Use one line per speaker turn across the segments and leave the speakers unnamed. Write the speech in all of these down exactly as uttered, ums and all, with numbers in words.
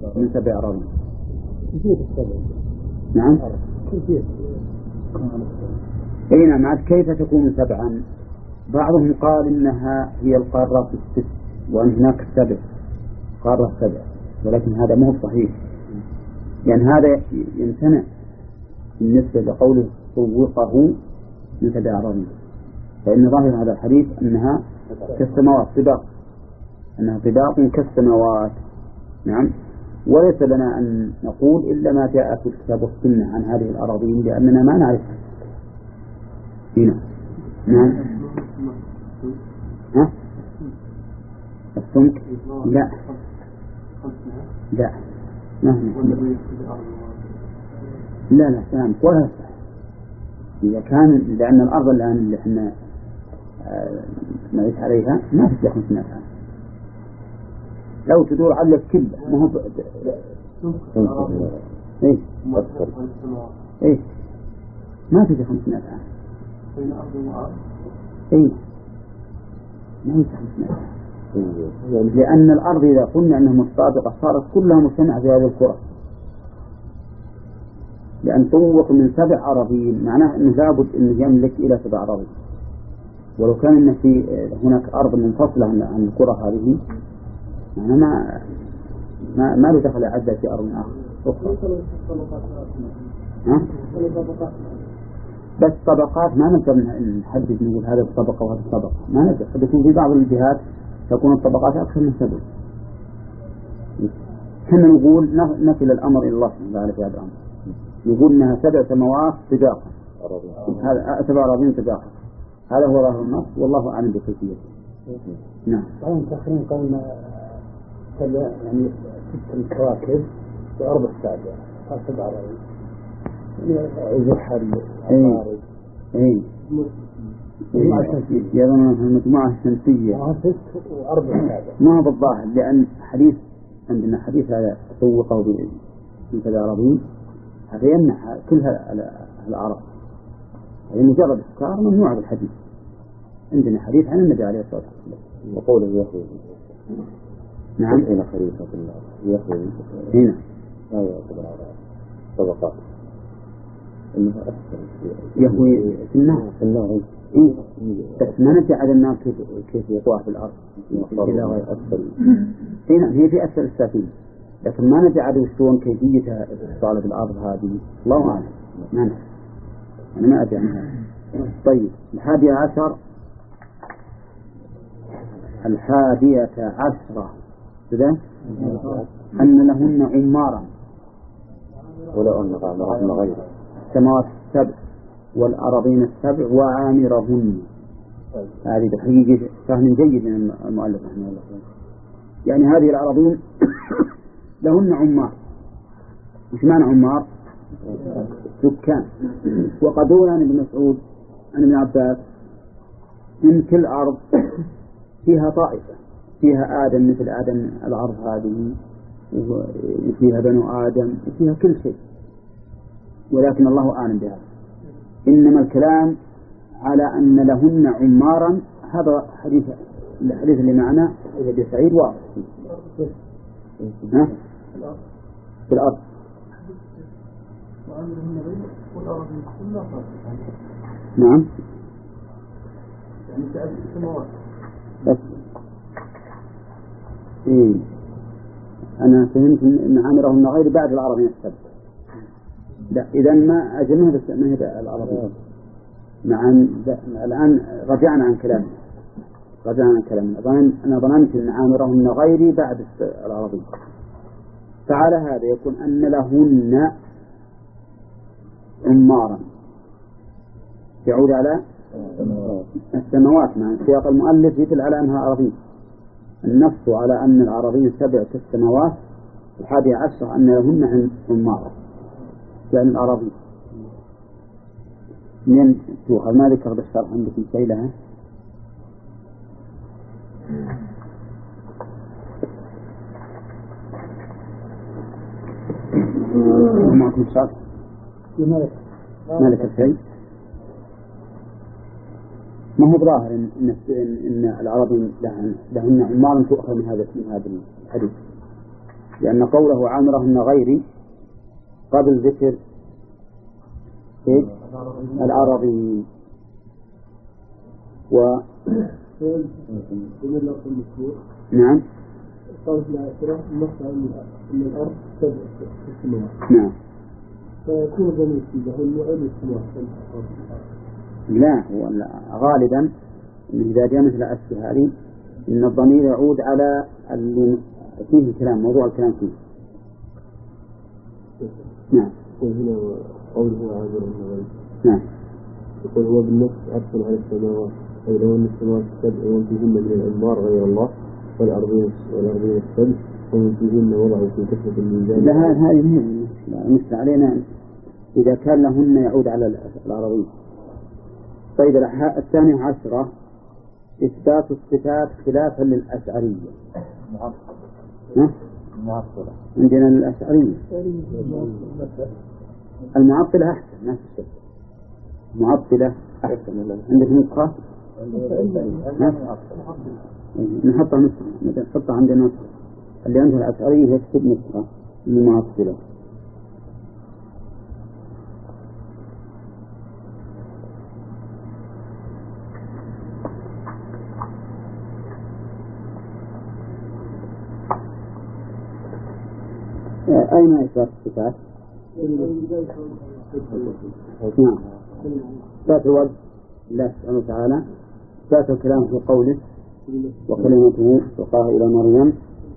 من سبع أراضين. نعم. أي نعم. عاد كيف تكون سبعا؟ بعضهم قال إنها هي القارات الست وأن هناك السبع قارة سبع، ولكن هذا مو صحيح، يعني هذا يمتنع بالنسبة لقوله طوقه من سبع أراضين، فإن ظاهر هذا الحديث أنها كالسماوات طباق، أنها طباق كالسماوات. نعم. وليس لنا أن نقول إلا ما جاء في الكتاب والسنة عن هذه الأراضين لأننا ما نعرفها. هنا. نعم. ها؟ السمك؟ لا لا ما لا لا سلام ولا صح. إذا كان لأن الأرض الآن اللي احنا نعيش عليها ما تسلح خمسمائة عام، لو تدور على كله ما هو إيه إيه ما تسلح خمسمائة عام. إيه ما تسلح خمسمائة عام، لأن الأرض إذا قلنا أنها متطابقة صارت كلها مجتمعة في هذه الكرة، لأن طوق من سبع أراضين معناه أنه لابد أنه يملك إلى سبع أراضين، ولو كان أن في هناك أرض منفصلة عن الكرة هذه يعني ما ما ما له دخل عدة في أرض آخر. ها؟ بس طبقات ما نقدر نحدد نقول هذه الطبقة وهذه الطبقة، ما نقدر. قد يكون في بعض الجهات تكون الطبقات أكثر من سبع. كنا نقول نصل الأمر إلى الله سبحانه وتعالى في هذا الأمر، يقول أنها سبع سماوات طباقا، هذا سبع أراضين طباقا، هذا هو ظاهر النص والله أعلم بكيفيته. نعم.
طبعا تأخرين قلنا يعني ست الكواكب وأرض السابعة هذا سبع أراضين يعني زحل عطارد.
إيه يظن المجموعة الشمسية
ست وأرض السابعة
ما هو بالظاهر، لأن حديث عندنا حديث هذا طوقه من سبع أراضين هذا يمنع كلها الأعراض، هذه مجرد أفكار ممنوعة بالحديث. عندنا حديث عن النبي عليه الصلاة والسلام
وقوله يخرج.
نعم.
هنا خريطة الله يخرج
هنا
لا يعتبر على طبقات إنها أكثر
يهوي في النار
في النار.
إيه بس ما نجعل النار كيف كيف يقوى في الأرض
كذا غير أكثر.
هنا هي في أسفل السفينة، لكن ما نجعل وشون كيفية الاتصال بالأرض هذه الله أعلم ما نعرف، أنا ما أدري عنها. طيب الحادية عشر الحادية عشرة كذا أن لهن عمارا
ولو أن غيرهن غير
السماوات السبع والأراضين السبع وعامرهن. هذه بالحقيقة فهم جيد من المؤلف رحمه الله، يعني هذه الأراضين لهن عمار. وش معنى عمار؟ سكان. وقد روى عن ابن مسعود عن ابن عباس إن كل أرض فيها طائفة فيها آدم مثل آدم الأرض هذه وفيها بنو آدم وفيها كل شيء، ولكن الله أعلم بهذا. إنما الكلام على أن لهن عمارا، هذا حديث الحديث اللي معنا ابن سعيد واضح ها في الأرض. نعم بس إيه أنا فهمت إن عامرهن غير بعد العربين السبع. لا إذا ما أجمعها بس ما هي العربين. نعم الآن رجعنا عن كلامنا رجعنا عن كلامنا أنا ظننت إن عامرهن غيري بعد العربين. فعلى هذا يكون أن لهن عمارا يعود على السماوات، مع سياق المؤلف يدل على أنها عربية. النص على أن العربية سبع كالسماوات. الحادية عشر أن لهن عمارا يعني العربية. من تؤخذ ما ذكر بالشرح عندكم شيء لها؟ معكم شرح؟ ما ذكر شيء؟ ما هو ظاهر إن, إن, إن العربين لهن عمارا تؤخذ من هذا من هذا الحديث. لأن قوله عامرهن غيري قبل ذكر إيه؟ العربي. و نعم
قالت العاشرة مصر من الأرض سبع سماوات.
نعم.
فيكون ضمير له المعين السماوات.
لا، هو غالبا إذا جاء مثل أشياء هذه إن الضمير يعود على اللي فيه الكلام، موضوع الكلام فيه. نعم.
وهنا قوله عامرهن غيري.
نعم.
يقول هو بالنص عطف على السماوات، أي لو أن السماوات السبع ومن فيهن من الأنوار غير الله، والأرضين والأرضين السبع ومن فيهن وضعوا في كفة الميزان.
لا، هذه مهمة مثل علينا إذا كان لهن يعود على العربية. طيب الثانية عشرة إثبات الصفات خلافا للأشعرية.
معطلة.
عندنا الأشعرية. المعطلة أحسن، نفس الشيء. معطلة أحسن. عندك نسخة؟ نحطها نسخة، نحطها عندنا نسخة. اللي عندها الأشعرية يكتب نسخة المعطلة. أين إثبات الصفات؟ نعم. إثبات الوجه الله سبحانه وتعالى، إثبات الكلام في قوله وكلمته وقاها إلى مريم.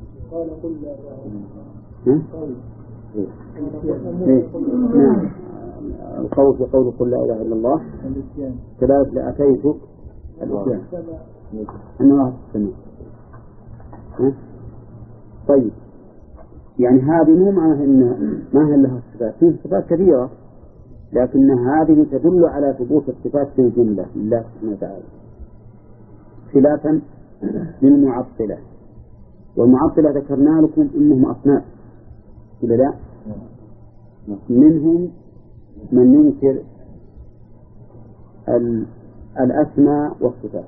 نعم. القول في قوله قل لا إله إلا الله. كذلك لأتيتك الإسلام أن الله السميع. طيب، يعني هذه مو معناها إن ما هي لها صفات، فيه صفات كثيرة، لكن هذه تدل على ثبوت الصفات في الجملة لله سبحانه وتعالى، خلافا للمعطلة. والمعطلة ذكرنا لكم إنهم أصناف، إلا لا؟ منهم من ينكر الأسماء والصفات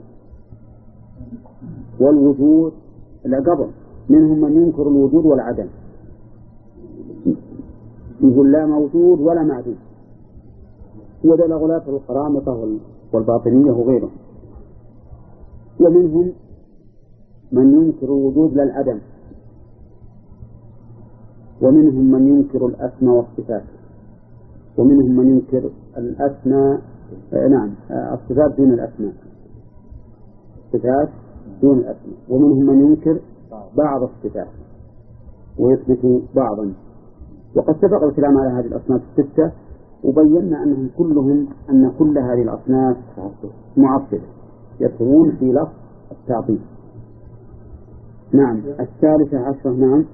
والوجود، لا قبل منهم من ينكر الوجود والعدم، يقول لا موجود ولا معدوم، هو ذا الغلاة القرامطة والباطنية وغيرهم. ومنهم من ينكر الوجود للعدم، ومنهم من ينكر الأسماء والصفات، ومنهم من ينكر الأسماء نعم الصفات دون الأسماء، الصفات دون الأسماء، ومنهم من ينكر بعض الصفات ويثبت بعضا. وقد سبق الكلام على هذه الأصناف الستة، وبينا أنهم كلهم أن كل هذه الأصناف معطلة يدخلون في لفظ التعطيل. نعم. الثالثة عشرة. نعم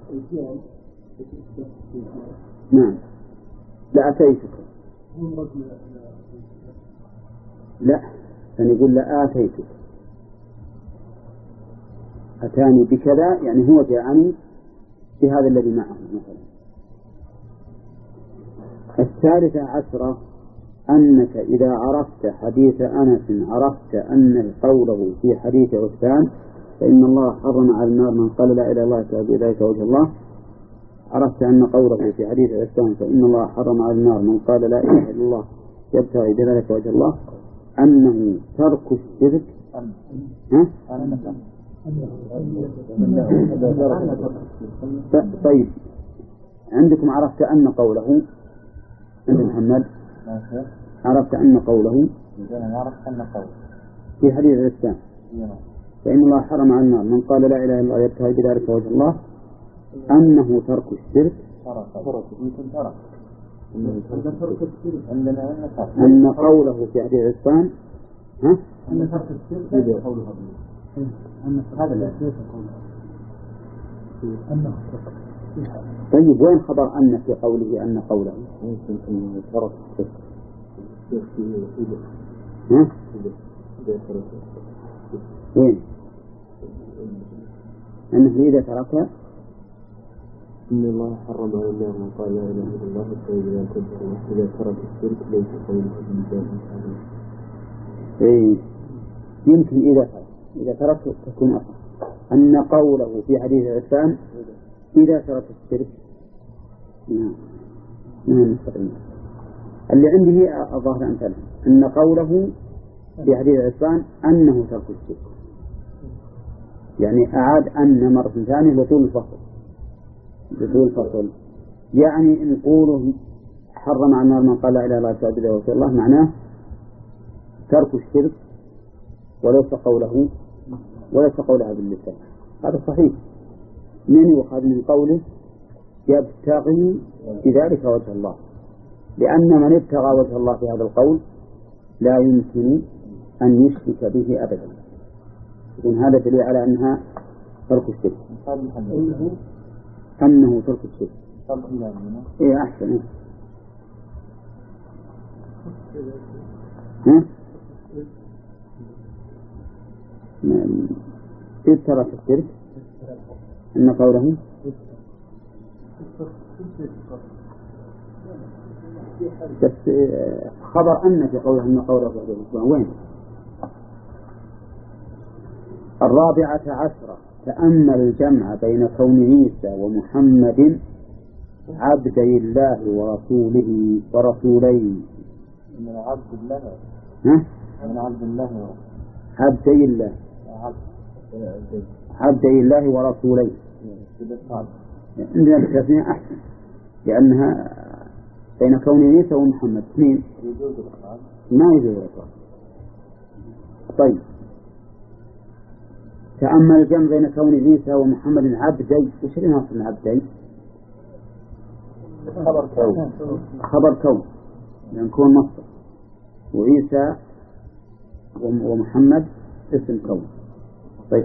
نعم لأتيتك. لا، فنقول لآتيتك، أتاني بكذا يعني هو جاءني بهذا الذي معه مثلا. الثالثة عشرة أنك إذا عرفت حديث أنس عرفت أن قوله في حديث عثمان فإن الله حرم على النار من قال لا إله إلا الله يبتغي بذلك وجه الله، عرفت أن قوله في حديث عثمان فإن الله حرم على النار من قال لا إله إلا الله يبتغي بذلك وجه الله أنه ترك الشرك. ها؟ طيب، عندكم عرفت أن قوله عند محمد عرفت أن قوله في حديث الإسلام فإن الله حرم على النار من قال لا إله إلا الله يبتغي بذلك وجه الله أنه ترك الشرك. أن قوله في حديث الإسلام ها
أن ترك الشرك قوله هذا لا ليس قوله أنه ترك.
طيب، وين خبر أن في قوله أن قوله
ترك
ها؟ وين أنه إذا ترك
إن الله حرم على النار من قال لا إله إلا الله فإذا كفر إذا ترك الشرك ليس قوله بالجاه.
إيه، يمكن إذا ترك إذا ترك تكون أصلا أن قوله في حديث عثمان إذا ترك الشرك نعم نعم مستقيم. اللي عندي الظاهر أمثله أن قوله في حديث عثمان أنه ترك الشرك، يعني أعاد أن مرة ثانية لطول الفصل لطول الفصل يعني إن قوله حرم على النار من قال لا إله إلا الله تعالى وكيل الله معناه ترك الشرك وليس قوله وليس قولها باللسان. هذا صحيح من يؤخذ من قوله يبتغي بذلك وجه الله، لأن من ابتغى وجه الله في هذا القول لا يمكن أن يشرك به أبدا، يكون هذا دليل على أنها ترك الشرك أنه ترك الشرك. إيه أحسن ها إذ ترك الشرك أن قوله بس خبر أن في قوله أن قوله وين؟ الرابعة عشرة تأمل الجمع بين كون عيسى ومحمد عبدي الله ورسوله ورسولين.
من عبد الله
ها؟
من عبد الله
عبدي الله عبدي الله ورسولين عندنا التسمية أحسن لأنها بين كون عيسى ومحمد اثنين ما يجوز الإطلاق. طيب تأمل الجمع بين كون عيسى ومحمد عبدي، وش اللي ناصر العبدي؟
خبر كون
خبر كون لأن كون مصدر وعيسى ومحمد اسم كون. طيب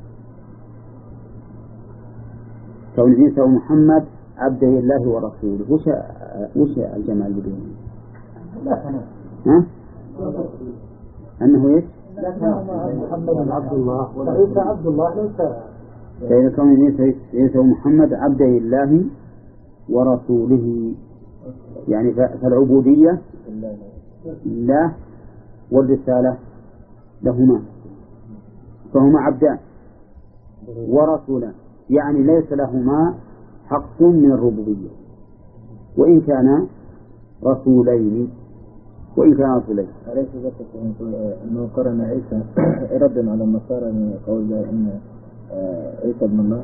كون عيسى ومحمد عبده الله ورسوله وش وش الجمع البدون؟ ها؟ أنه إيش؟
محمد عبد الله وعيسى عبد الله ليس
بين كون عيسى ومحمد عبده الله ورسوله، يعني فالعبودية لا والرسالة لهما فهما عبدان ورسولان، يعني ليس لهما حق من الربوبية وإن كان رسولين وإن كان رسولين.
أليس ذلك أنه قرن عيسى ردا على النصارى من قول أن عيسى ابن الله؟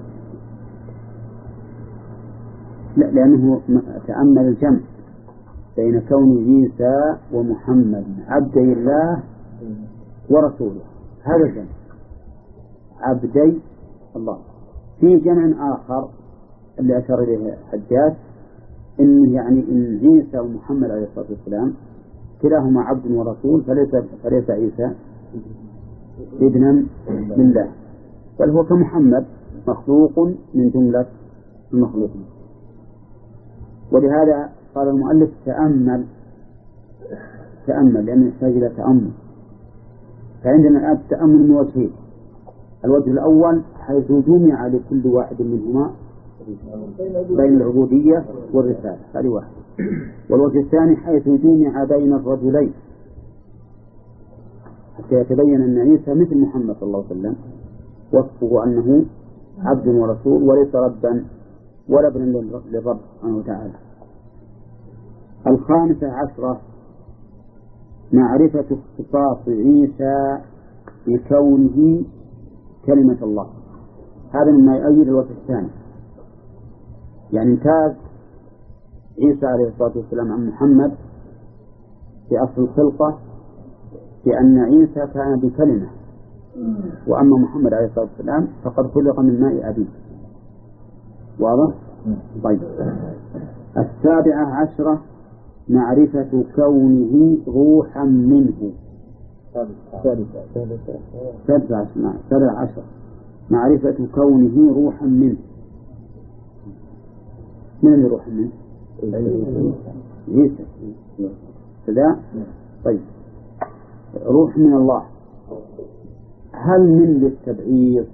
لا، لأنه تأمل الجمع بين كون عيسى ومحمد عبدي الله ورسوله، هذا الجمع عبدي الله. في جمع آخر اللي أشار إليه حجاج إن يعني إن عيسى ومحمد عليه الصلاة والسلام كلاهما عبد ورسول فليس فليس عيسى ابنا لله بل هو كمحمد مخلوق من جملة المخلوقين. ولهذا قال المؤلف تأمل تأمل لأنه يحتاج إلى تأمل. فعندنا الآن التأمل من وجهين، الوجه الأول حيث جمع لكل واحد منهما بين العبودية والرسالة، هذه واحد. والوجه الثاني حيث جمع بين الرجلين حتى يتبين أن عيسى مثل محمد صلى الله عليه وسلم وصفه أنه عبد ورسول وليس ربا ولا ابن للرب سبحانه وتعالى. الخامسة عشرة معرفة اختصاص عيسى بكونه كلمة الله، هذا مما يؤيد الوجه الثاني، يعني امتاز عيسى عليه الصلاة والسلام عن محمد في أصل الخلقة بأن عيسى كان بكلمة، وأما محمد عليه الصلاة والسلام فقد خلق من ماء أبيه. واضح؟ طيب السابعة عشرة معرفة كونه روحا منه. سبع سبع عشر معرفة كونه روحا منه. من اللي روحا منه؟ عيسى كذا. طيب روح من الله، هل من للتبعيض؟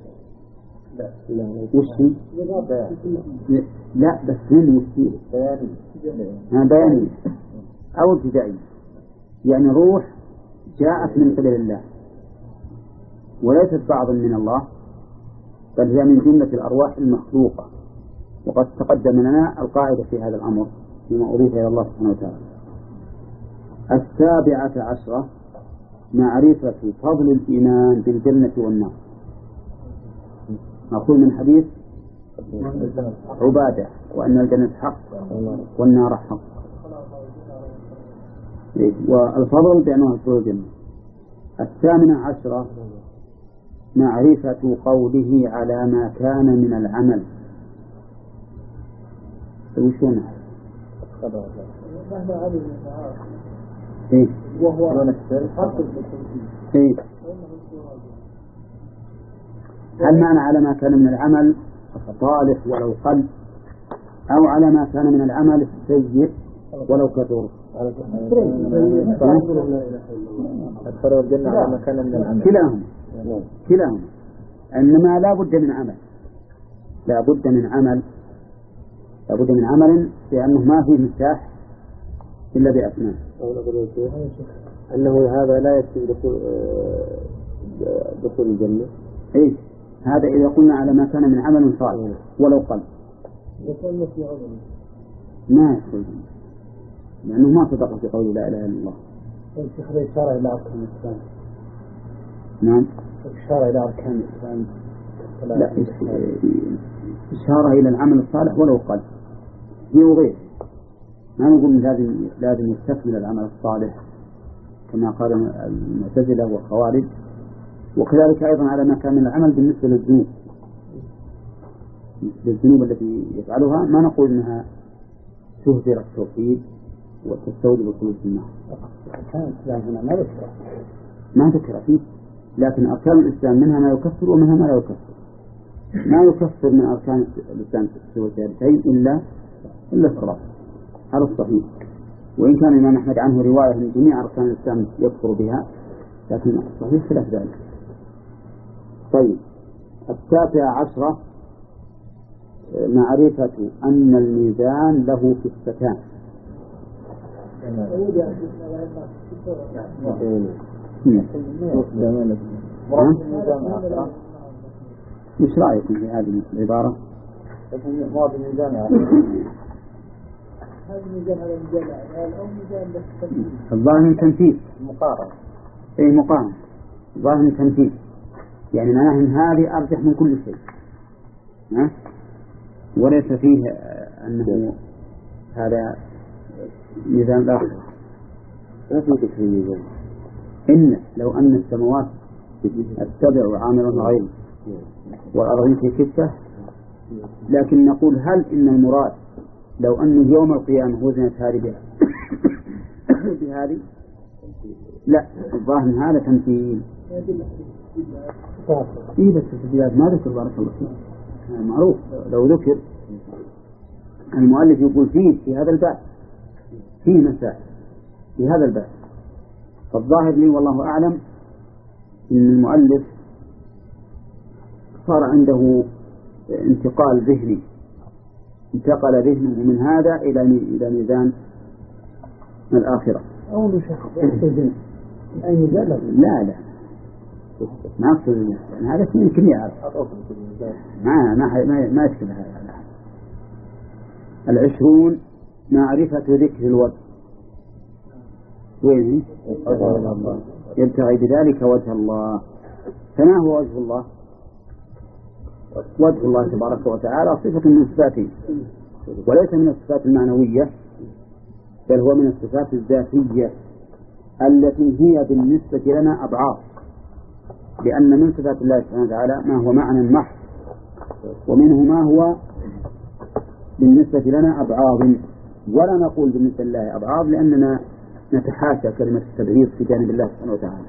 وش لا بس من وش بياني أو ابتدائي، يعني روح جاءت من قبل الله وليست بعضا من الله بل هي من جملة الأرواح المخلوقة وقد تقدم لنا القاعدة في هذا الأمر فيما أضيف إلى الله سبحانه وتعالى. السابعة عشرة معرفة فضل الإيمان بالجنة والنار. نقول من حديث عبادة وأن الجنة حق والنار حق، والفضل بأنه دخول الجنة. الثامنة عشرة معرفة قوله على ما كان من العمل. وشون إيه؟ وهو إيه؟ هل معنى على ما كان من العمل الصالح ولو قل، أو على ما كان من العمل السيء ولو كثر؟
أدخل الجنة على ما كان من العمل.
كلاهما كلاهما إنما لا بد من عمل، لا بد من عمل لا بد من عمل لأنه ما فيه مفتاح إلا بأسنان.
أنه هذا لا يكفي دخول دخول الجنة.
إيه هذا إذا قلنا على ما كان من عمل صالح ولو قل ما يدخل، لأنه ما صدق في قول لا إله إلا الله.
الشيخ إشارة إلى أركان الإسلام.
نعم
إشارة إلى أركان الإسلام.
لا إشارة إلى العمل الصالح ولو قل هي وغير، ما نقول لازم لازم يستكمل العمل الصالح كما قال المعتزلة والخوارج. وكذلك أيضا على ما كان من العمل بالنسبة للذنوب للذنوب التي يفعلها ما نقول إنها تهدر التوحيد وتستوجب الخلود في النار.
أركان الإسلام هنا ما ذكر
ما ذكر فيه، لكن أركان الإسلام منها ما يكفر ومنها ما لا يكفر. ما يكفر من أركان الإسلام سوى شيء إلا إلا الصلاة، هذا الصحيح. وإن كان الإمام أحمد عنه رواية من جميع أركان الإسلام يكفر بها، لكن الصحيح خلاف ذلك. طيب التاسعة عشرة معرفة أن الميزان له كفتان. مش رأيكم في هذه العبارة؟
مراد الميزان هذا الميزان على الميزان أو ميزان بس
الظاهر تنفيذ
مقارنة.
أي مقارنة ظاهر تنفيذ، يعني معناه أن هذه أرجح من كل شيء، ها؟ وليس فيه أنه هذا ميزان الآخر.
لا في ذكر الميزان.
إن لو أن السماوات السبع عامرها غير والأرضين في كفة، لكن نقول هل إن المراد لو أن يوم القيامة وزنت هذه بها بهذه؟ لا، الظاهر هذا تمثيل. إيه بس التسجيلات ما ذكر بارك الله فيك معروف. لو ذكر المؤلف يقول فيه في هذا الباب فيه مسائل في هذا الباب، فالظاهر لي والله أعلم إن المؤلف صار عنده انتقال ذهني، انتقل ذهنه من هذا إلى إلى ميزان الآخرة.
أول شيء يحتاج أي ميزان؟
لا لا ما أقصد يعني هذا يمكن يعرف ما ما ما ما يشبه هذا. العشرون معرفة ذكر الوجه. وين يبتغي بذلك وجه الله. فما هو وجه الله؟ وجه الله تبارك وتعالى صفة من صفاته، وليس من الصفات المعنوية، بل هو من الصفات الذاتية التي هي بالنسبة لنا أبعاد، لأن من صفات الله سبحانه وتعالى ما هو معنى محض، ومنه ما هو بالنسبة لنا أبعاد، ولا نقول بالنسبة لله أبعاد لأننا نتحاشى كلمة التبعيض في جانب الله سبحانه وتعالى.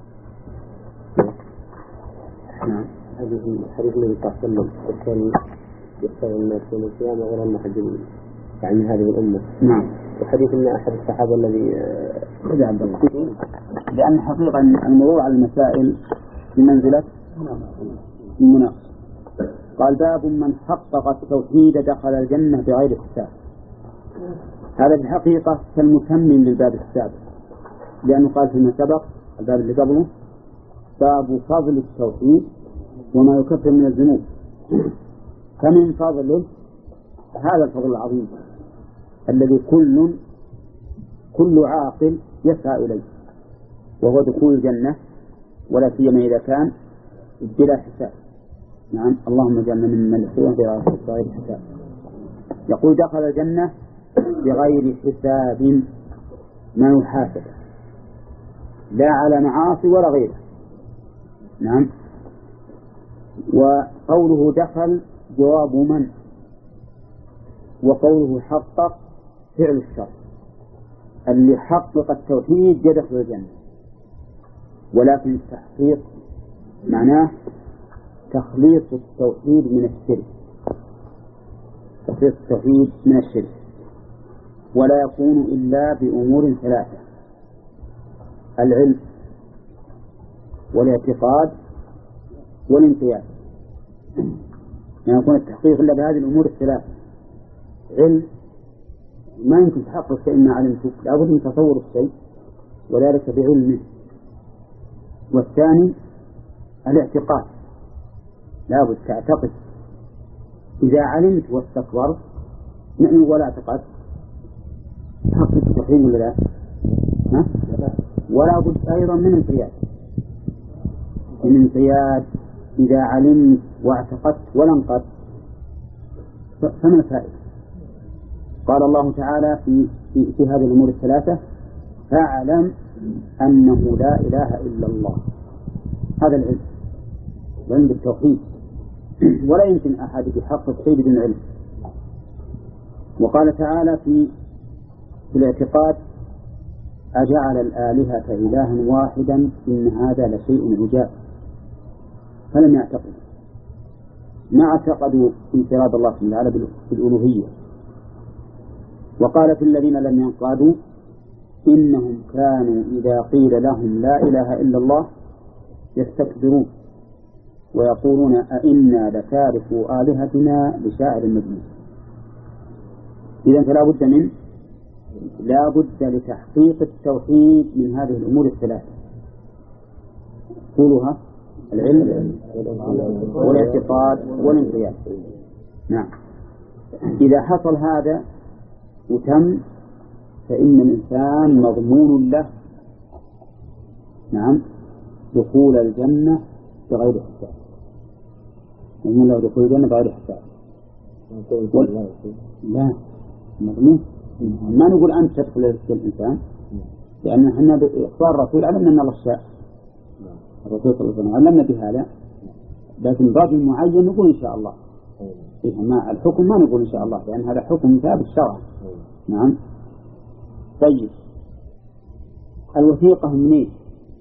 نعم. هذه حديث النبي صلى الله عليه وسلم كان يختار الناس يوم القيامة غير أن أحد يعني هذه الأمة.
نعم.
وحديث أن أحد الصحابة الذي
رجع عبد الله، لأن حقيقة الموضوع على المسائل بمنزلة المناقشة. قال باب من حقق التوحيد دخل الجنة بغير حساب. هذا الحقيقة كالمتمم للباب السابق، لأنه قال فيما سبق الباب اللي قبله باب فضل التوحيد وما يكفر من الذنوب. فمن فضله هذا الفضل العظيم الذي كل كل عاقل يسعى إليه، وهو دخول الجنة، ولا سيما إذا كان بلا حساب. نعم، اللهم اجعلنا ممن يدخلون بغير حساب. يقول دخل الجنة بغير حساب، ما يحاسب لا على معاصي ولا غيره. نعم. وقوله دخل جواب من، وقوله حقق فعل الشر. اللي حقق التوحيد يدخل الجنة، ولكن التحقيق معناه تخليص التوحيد من الشرك، تخليص التوحيد من الشرك، ولا يكون إلا بأمور ثلاثة: العلم والاعتقاد والانقياد. يعني يكون التحقيق إلا بهذه الأمور الثلاثة. علم، ما يمكن تحقق شيء ما علمته، لابد من تصور الشيء وذلك بعلمه. والثاني الاعتقاد، لابد تعتقد. إذا علمت واستكبرت نعم ولا اعتقد حقق التوحيد ولا لا؟ ها؟ ولا بد أيضا من انقياد. من انقياد إذا علمت واعتقدت ولا انقدت فما الفائدة؟ قال الله تعالى في, في, في هذه الأمور الثلاثة: فاعلم أنه لا إله إلا الله. هذا العلم، العلم بالتوحيد، ولا يمكن أحد يحقق شيء بدون علم. وقال تعالى في, في الاعتقاد: أجعل الآلهة إلها واحدا إن هذا لشيء عجاب. فلم يعتقدوا، ما اعتقدوا انفراد الله سبحانه وتعالى بالألوهية. وقال في الذين لم ينقادوا: إنهم كانوا إذا قيل لهم لا إله إلا الله يستكبرون ويقولون أئنا لتاركوا آلهتنا لشاعر مجنون. إذن فلا بد من لا بد لتحقيق التوحيد من هذه الأمور الثلاثة: طولها العلم والاعتقاد والانقياد. نعم. إذا حصل هذا وتم فإن الإنسان مضمون له نعم دخول الجنة بغير حساب. مضمون له دخول الجنة بغير حساب. لا مضمون. ما نقول أنت تدخل الإنسان، لأن احنا بإخبار الرسول علمنا أن الله شاء. الرسول صلى الله عليه وسلم علمنا بهذا، لكن رجل معين نقول إن شاء الله. إيه ما الحكم ما نقول إن شاء الله، لأن هذا حكم ثابت شرعا. نعم. طيب، الوثيقة منين؟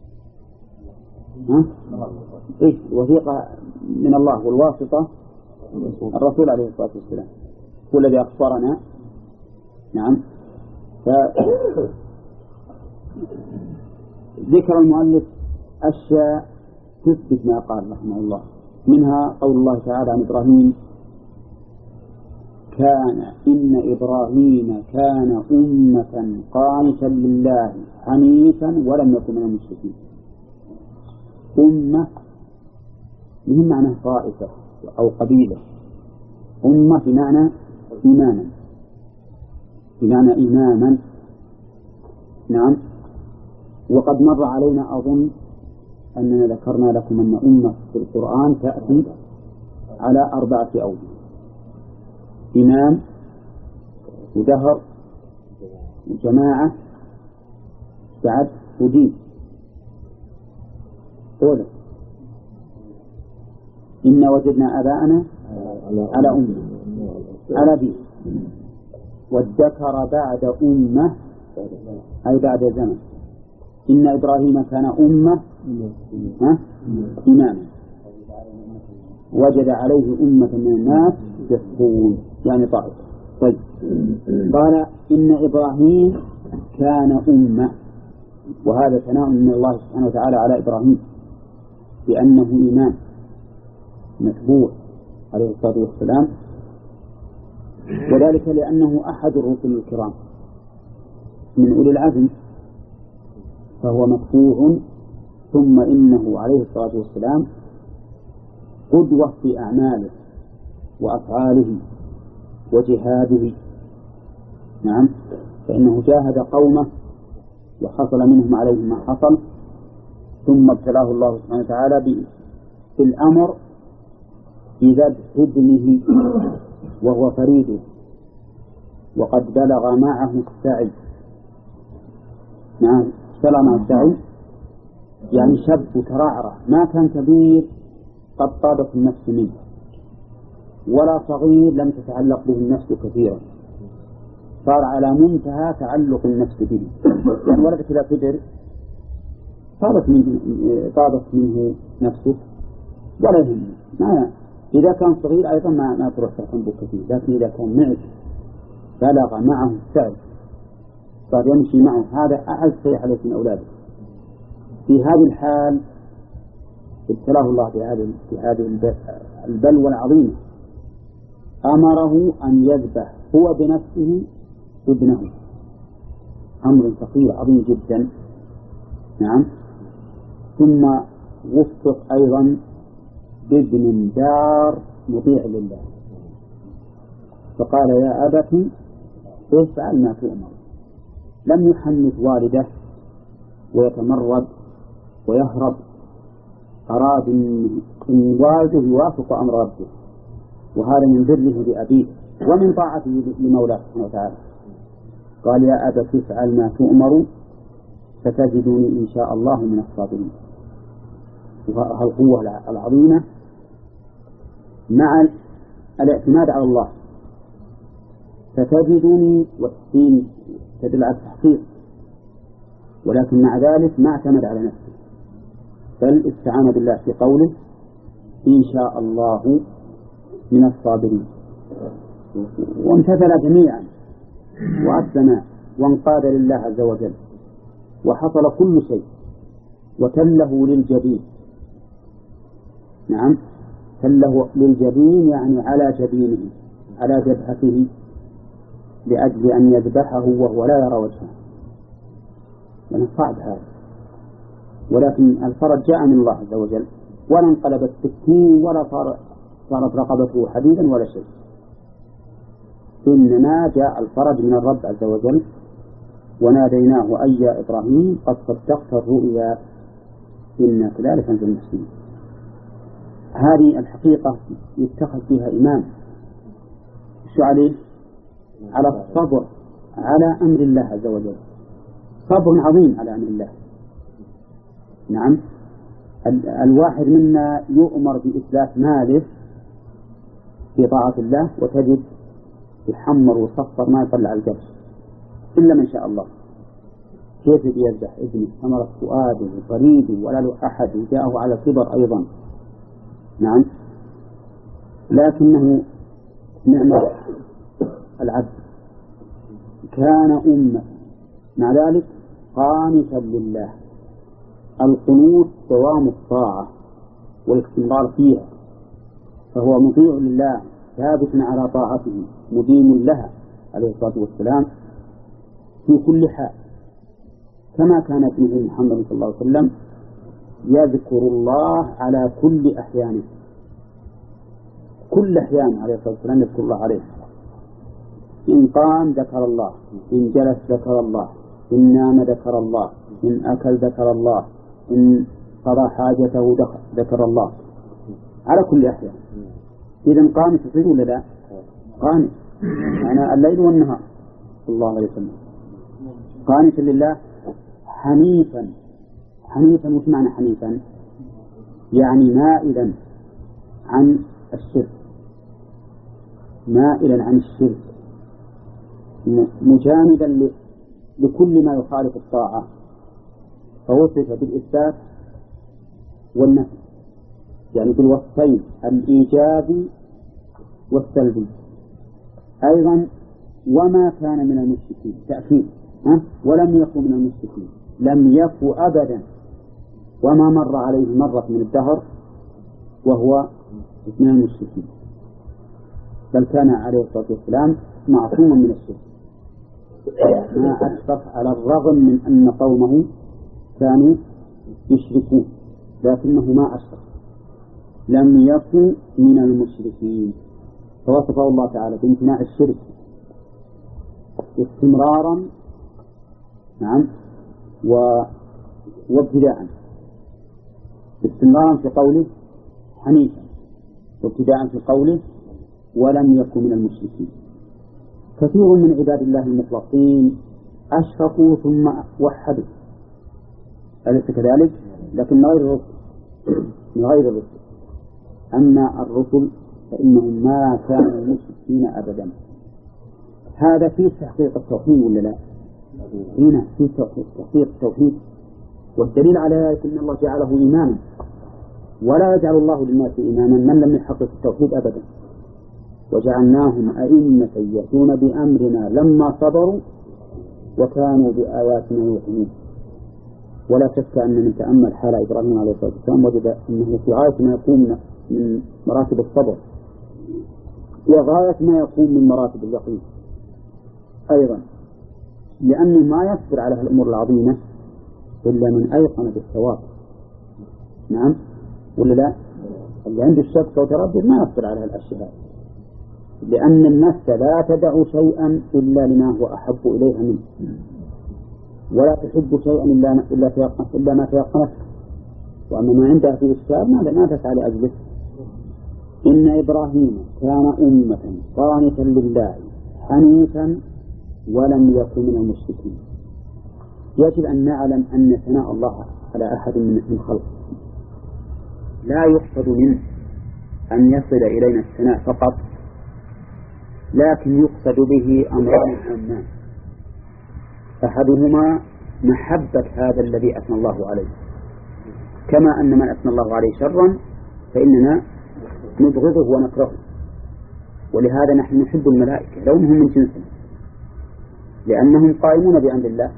ها؟ إيه الوثيقة من الله، والواسطة الرسول عليه الصلاة والسلام هو الذي أخبرنا. نعم. ذكر المؤلف أشياء تثبت ما قال رحمه الله، منها قول الله تعالى عن إبراهيم: كان إن إبراهيم كان أمة قانتا لله حنيفا ولم يكن من المشركين. أمة من معنى طائفة أو قبيلة، أمة بمعنى إماما، بمعنى إماما. نعم. وقد مر علينا أظن أننا ذكرنا لكم أن أمة في القرآن تأتي على أربعة أوجه: إمام ودهر وجماعة بعد ودين. قوله إن وجدنا آباءنا على أمة على دين، والذكر بعد أمة أي بعد زمن. إن إبراهيم كان أمة ها؟ إماما وجد عليه أمة من الناس يسقون، يعني طائفة. طيب، قال إن إبراهيم كان أمة، وهذا ثناء من الله سبحانه وتعالى على إبراهيم بأنه إمام متبوع عليه الصلاة والسلام، وذلك لأنه أحد الرسل الكرام من أولي العزم، فهو متبوع. ثم إنه عليه الصلاة والسلام قدوة في أعماله وأفعاله، وجهاده. نعم، فإنه جاهد قومه وحصل منهم عليهم ما حصل، ثم ابتلاه الله سبحانه وتعالى بالأمر بذبح ابنه وهو فريده، وقد بلغ معه السعي. نعم، بلغ معه السعي يعني شب ترعرع، ما كان كبير قد طابت النفس منه، ولا صغير لم تتعلق به النفس كثيرا، صار على منتهى تعلق النفس به. يعني ولد إذا كبر طابت منه طابت منه نفسه ولا يهمه، ما إذا كان صغير أيضا ما ما تروح تحب كثير، لكن إذا كان معك بلغ معه السعي صار يمشي معه، هذا أعز شيء عليه من أولاده. في هذه الحال ابتلاه الله بهذه بهذه البلوى العظيمة، أمره أن يذبح هو بنفسه ابنه، أمر ثقيل عظيم جدا. نعم، ثم وفق أيضا بابن دار مطيع لله، فقال يا أبت افعل ما تؤمر. لم يحنث والده ويتمرد ويهرب، أراد أن والده يوافق أمر ربه، وهذا من بره لأبيه ومن طاعته لمولاه سبحانه وتعالى. قال يا أبت افعل ما تؤمر ستجدني إن شاء الله من الصابرين. القوة العظيمة مع الاعتماد على الله، ستجدني والسين تدل على التحقيق، ولكن مع ذلك ما اعتمد على نفسه، بل استعان بالله في قوله إن شاء الله من الصابرين، وامتثل جميعا وأسلم وانقاد لله عز وجل، وحصل كل شيء، وتله للجبين. نعم، تله للجبين يعني على جبينه، على جبهته، لأجل أن يذبحه وهو لا يرى وجهه، يعني صعب هذا، ولكن الفرج جاء من الله عز وجل، ولا انقلبت سكين ولا صارت رقبته حديدا ولا شيء، إنما جاء الفرج من الرب عز وجل. وناديناه أي يا إبراهيم قد صدقت الرؤيا إنا كذلك نجزي المحسنين. هذه الحقيقة يتخذ فيها إمام شو عليه؟ على الصبر على أمر الله عز وجل، صبر عظيم على أمر الله. نعم، الواحد منا يؤمر بإتلاف ماله في طاعة الله، وتجد يحمر ويصفر ما يطلع القرش إلا من شاء الله. كيف يذبح ابنه ثمرة فؤاده وفريده ولا له أحد، جاءه على كبر أيضا. نعم، لكنه نعمة العبد كان أمة مع ذلك قانتا لله. القنوت دوام الطاعة والاستمرار فيها، فهو مطيع لله ثابت على طاعته مدين لها عليه الصلاة والسلام في كل حال، كما كان ابنه محمد صلى الله عليه وسلم يذكر الله على كل أحيانه، كل أحيان عليه الصلاة والسلام يذكر الله عليه. إن قام ذكر الله، إن جلس ذكر الله، إن نام ذكر الله، إن أكل ذكر الله، إن قضى حاجته ذكر الله على كل أحيان. إذا قام تصير ولا لا؟ قام أنا الليل والنهار صلى الله عليه وسلم قانتا لله حنيفا. حنيفا وش معنى حنيفا؟ يعني مائلا عن الشرك، مائلا عن الشرك، مجانبا لكل ما يخالف الطاعة، فوصف بالإثبات والنفي، يعني بالوصفين الإيجابي والسلبي. أيضا وما كان من المشركين تأكيد، ولم يكن من المشركين، لم يكن أبدا، وما مر عليه مرة من الدهر وهو من المشركين، بل كان عليه الصلاة والسلام معصوما من الشرك، ما أشرف على الرغم من أن قومه كانوا يشركون، لكنه ما أشرف، لم يكن من المشركين. فوصفه الله تعالى بامتناع الشرك استمرارا نعم و... وابتداء. استمرارا في قوله حنيفا، وابتداء في قوله ولم يكن من المشركين. كثير من عباد الله المخلصين أشركوا ثم وحدوا، أليس كذلك؟ لكن غير الرسل من غير الرسل. أما الرسل فإنهم ما كانوا مشركين أبدا. هذا في تحقيق التوحيد ولا لا؟ هنا في تحقيق التوحيد، والدليل على ذلك أن الله جعله إماما، ولا يجعل الله للناس إماما من لم يحقق التوحيد أبدا. وجعلناهم أئمة يهدون بأمرنا لما صبروا وكانوا بآياتنا يوقنون. ولا شك أن من تأمل حال إبراهيم عليه الصلاة والسلام وجد أنه في غاية ما يكون من مراتب الصبر، وغاية ما يكون من مراتب اليقين أيضا، لأنه ما يصبر على الأمور العظيمة إلا من أيقن بالثواب. نعم ولا لا؟ اللي عنده الشك وتردد ما يصبر على الأشياء، لأن النفس لا تدع شيئا إلا لما هو أحب إليها منه، ولا تحب شيئا إلا إلا إلا ما تيقنت. وأما ما عندها في إشكال ماذا ما تسعى لأجله. إن إبراهيم كان أمة قانتا لله حنيفا ولم يكن من المشركين. يجب أن نعلم أن ثناء الله على أحد من خلقه لا يقصد منه أن يصل إلينا الثناء فقط، لكن يقصد به أمران هامان. أحدهما محبة هذا الذي أثنى الله عليه، كما أن من أثنى الله عليه شرا فإننا نبغضه ونكرهه. ولهذا نحن نحب الملائكة لو هم من جنسنا، لأنهم قائمون بأمر الله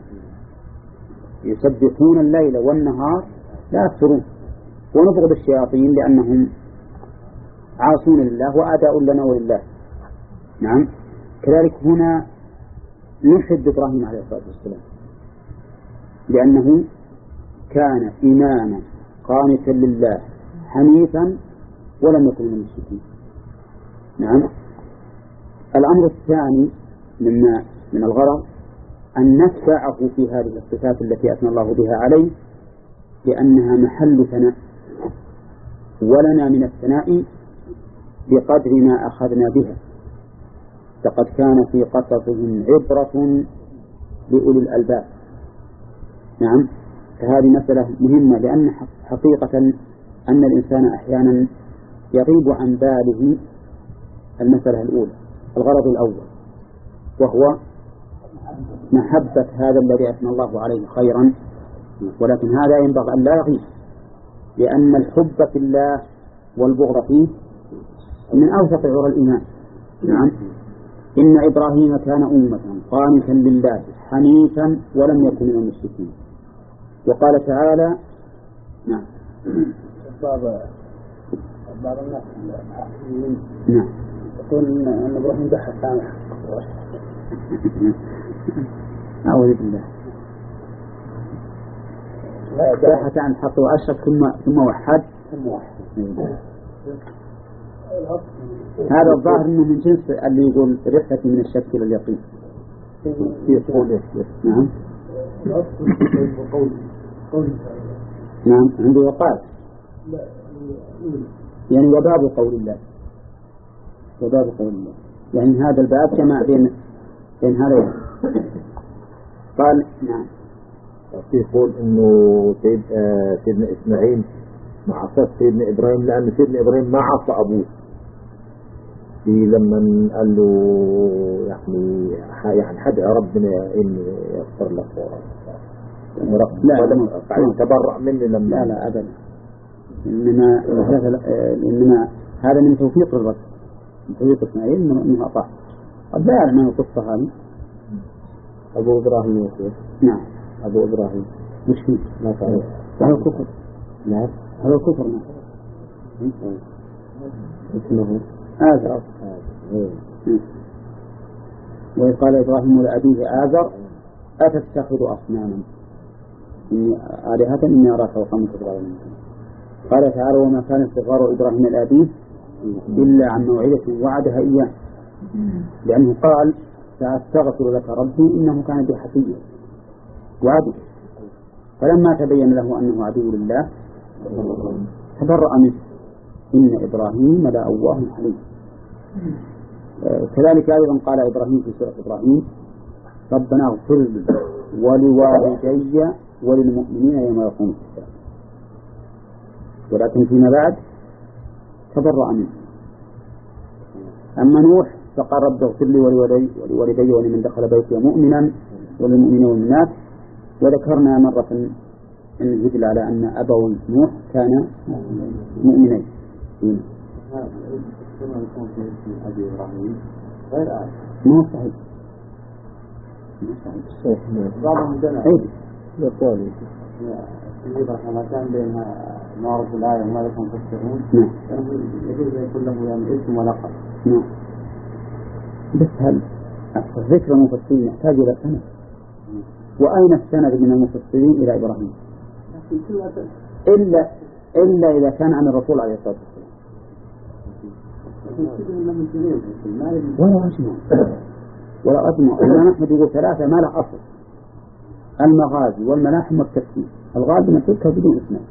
يسبحون الليل والنهار لا يكفرون. ونبغض الشياطين لأنهم عاصون لله وأعداء لنا ولله. نعم كذلك هنا نحب إبراهيم عليه الصلاة والسلام لأنه كان إماما قانتا لله حنيفا ولم يكن من المشركين. نعم. الأمر الثاني مما من الغرض أن نتبعه في هذه الصفات التي أثنى الله بها عليه، لأنها محل ثناء، ولنا من الثناء بقدر ما أخذنا بها. لقد كان في قصصهم عبرة لأولي الألباب. نعم. فهذه مسألة مهمة، لأن حقيقة أن الإنسان أحيانا يغيب عن باله المسألة الأولى، الغرض الأول، وهو محبة هذا الذي أثنى الله عليه خيرا. ولكن هذا ينبغي أن لا يغيب، لأن الحب في الله والبغض فيه من أوثق عرى الإيمان. نعم. إن إبراهيم كان أمة قانتا لله حنيفا ولم يكن من المشركين. وقال تعالى نعم
بعض بعض الناس
نعم
يقول أن إبراهيم ضحى سامح.
أعوذ بالله. ضحى عن الحق وأشرك ثم ثم وحد
ثم وحد.
هذا الظاهر انه من جنس اللي يقول رحلة من الشك الى اليقين.
يقول
نعم. نعم عنده وقال يعني وباب قول الله، وباب قول الله يعني هذا الباب جمع بين بين هذين. قال نعم.
يقول انه سيد آه سيدنا اسماعيل مع عصا سيدنا ابراهيم، لان سيدنا ابراهيم ما عصى ابوه في لما قال له يعني يعني حد ربنا اني يغفر لك
لا
لا تبرأ مني لما
لا لا ابدا. انما انما هذا من توفيق الرب، من توفيق اسماعيل من اطاع. قد لا يعلم القصه هذه.
ابو ابراهيم يقول
نعم
ابو ابراهيم
مش فيه
ما تعرف
هذا الكفر.
نعم
هذا الكفر. نعم
اسمه
آزر. وقال إبراهيم لأبيه آزر أتتخذ أصناما إني آلهة إني أراك وقومك ضلالا مبينا. قال تعالى وما كان استغفار إبراهيم لأبيه إلا عن موعدة وعدها إياه، لأنه قال سأستغفر لك ربي إنه كان بي حفيا وعده. فلما تبين له أنه عدو لله تبرأ منه. إن إبراهيم لأواه حليم. كذلك أيضا قال إبراهيم في سورة إبراهيم ربنا اغفر لي ولوالدي وللمؤمنين يوم يقوم الحساب. ولكن فيما بعد تبرأ منه. أما نوح فقال رب اغفر لي ولوالدي ولمن دخل بيتي مؤمنا وللمؤمنين والمؤمنات. وذكرنا مرة أن يدل على أن أبوي نوح كان مؤمنين.
كما يكون في اسم أبي إبراهيم غير آية.
ما صحيح.
ما صحيح. بعضهم جمع.
أي.
يقول. يجب أن كان بينها معرض الآية وما لكم تفسرون.
نعم.
يجوز أن يكون له يعني اسم ولقب.
نعم. بس هل الذكر المفسرين يحتاج إلى سند؟ وأين السند من المفسرين إلى إبراهيم؟ إلا إلا إذا كان عن الرسول عليه الصلاة والسلام. ولا أجمع ولا أجمع إلا نحن يقول ثلاثة ما له أصل: المغازي والملاحم والتفسير. الغالب أن تذكر بدون اسماء.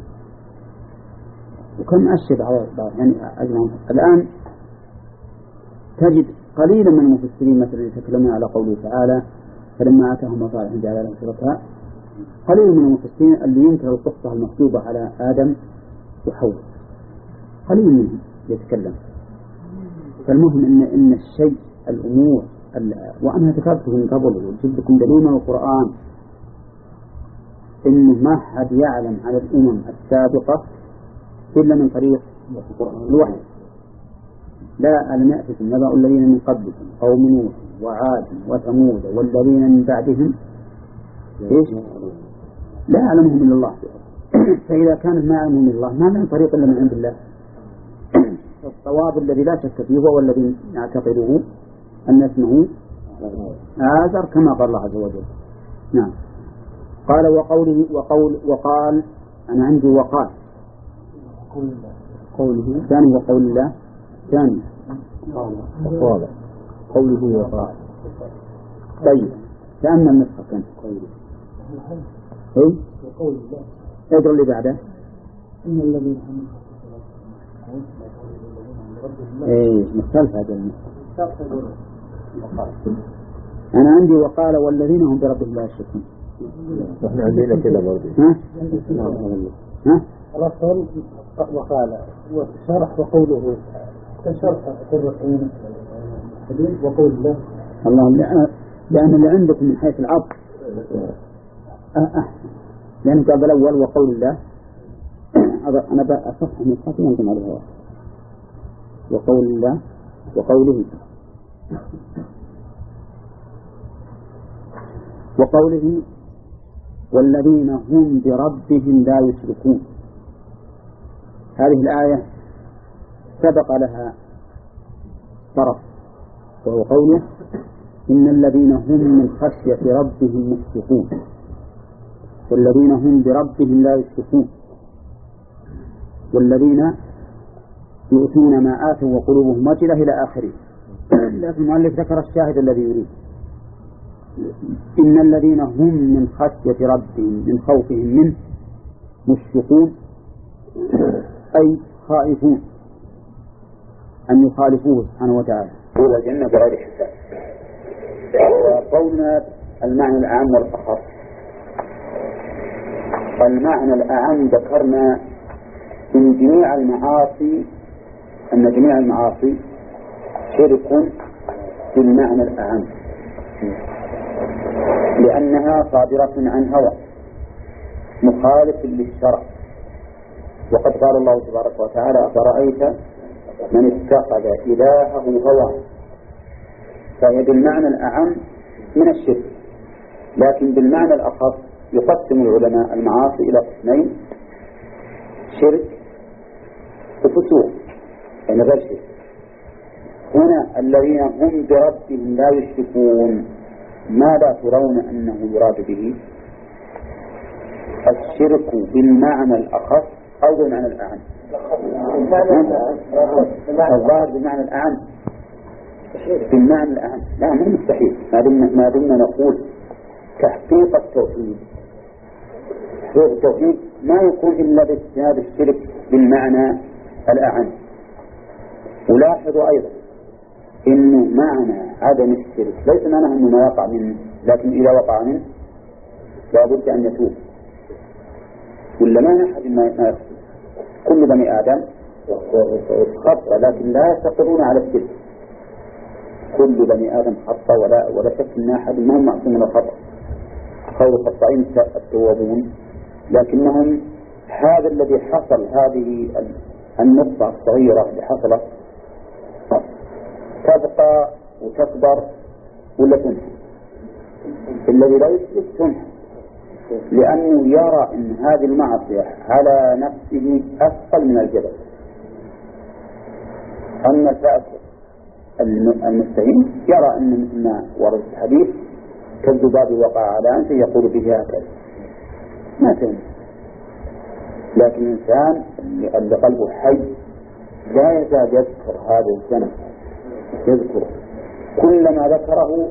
وكم أشهد على يعني أجمع. الآن تجد قليلا من المفسرين مثلا يتكلمون على قوله تعالى فلما آتاهم صالحا جعل لهم شركاء. قليل من المفسرين اللي ينكر القصة المكتوبة على آدم وحواء، قليل منهم يتكلم. فالمهم إن إن الشيء الأمور وأنا ذكرته من قبل وجبت لكم دليل من القرآن إنه ما حد يعلم عن الأمم السابقة إلا من طريق الوحي. لا ألم يأتكم نبأ الذين من قبلكم قوم نوح وعاد وثمود والذين من بعدهم إيش؟ لا يعلمهم إلا الله. فإذا كانت ما يعلمهم إلا الله ما من طريق إلا من عند الله. الصواب الذي لا شك فيه هو الذي نعتقده أن اسمه آذر كما قال الله عز وجل. نعم. قال وقوله وقول وقال أنا عندي وقال قوله ثاني وقول الله ثاني
وقال قوله وقال.
طيب تأمل النسخة كان قوله إيه
وقول الله
ادعو اللي بعده
إن الذين
إيه مختلف هذا النسخة. أنا عندي وقال والذين هم بربهم لا يشركون.
نحن عندنا كذا برضه.
ها؟ ها؟
الأصل وقال وشرح وقوله كشرح الرحيم وقول الله
الله لأن اللي عندكم من حيث العطف أحسن، لأن قال الأول وقول الله أنا بقى أصفح من الصفحة يمكن على الهواء. وقول الله وقوله وقوله والذين هم بربهم لا يشركون. هذه الآية سبق لها طرف وهو قوله إن الذين هم من خشية ربهم مشفقون والذين هم بربهم لا يشركون والذين يؤتون ما آتوا وقلوبهم وجلة إلى آخره. لكن المؤلف ذكر الشاهد الذي يريد إن الذين هم من خشية ربهم من خوفهم منه مشفقون أي خائفون أن يخالفوه سبحانه وتعالى إلى الجنة بغير حساب. وقولنا المعنى العام والأخص. المعنى الأعم ذكرنا إن جميع المعاصي أن جميع المعاصي شرك بالمعنى الأعم لأنها صادرة عن هوى مخالف للشرع. وقد قال الله تبارك وتعالى أفرأيت من اتخذ إلهه هواه. فهي بالمعنى الأعم من الشرك، لكن بالمعنى الأخص يقسم العلماء المعاصي إلى قسمين: شرك وفسوق يعني غير شرك. هنا الذين هم بربهم لا يشركون ماذا ترون أنه يراد به؟ الشرك بالمعنى الأخص أو بالمعنى الأعم؟ الظاهر بمعنى الأعم بالمعنى الأعم لا مو مستحيل ما دمنا ما دمنا نقول تحقيق التوحيد. تحقيق التوحيد ما يكون إلا باجتناب الشرك بالمعنى الأعم. ولاحظوا أيضا إنه معنى عدم الشرك ليس معناه أنه ما وقع منه، لكن إذا وقع منه لابد أن يتوب، ولا ما أحد ما يخطئ. كل بني آدم خطأ لكن لا يستقرون على الشرك. كل بني آدم خطأ ولا ولا شك أن أحد ما هم معصوم من الخطأ. خير الخطائين التوابون، لكنهم هذا الذي حصل، هذه النقطة الصغيرة اللي حصلت تبقى وتكبر ولا تنحى. الذي لا يشرك تنحى، لأنه يرى أن هذه المعصية على نفسه أثقل من الجبل. أما الفاسق المستهين يرى أن مثل ما ورد الحديث كالذباب وقع على أنفه يقول به هكذا ما تنحى. لكن الإنسان اللي قلبه حي لا يزال يذكر هذا الذنب، يذكره كلما ذكره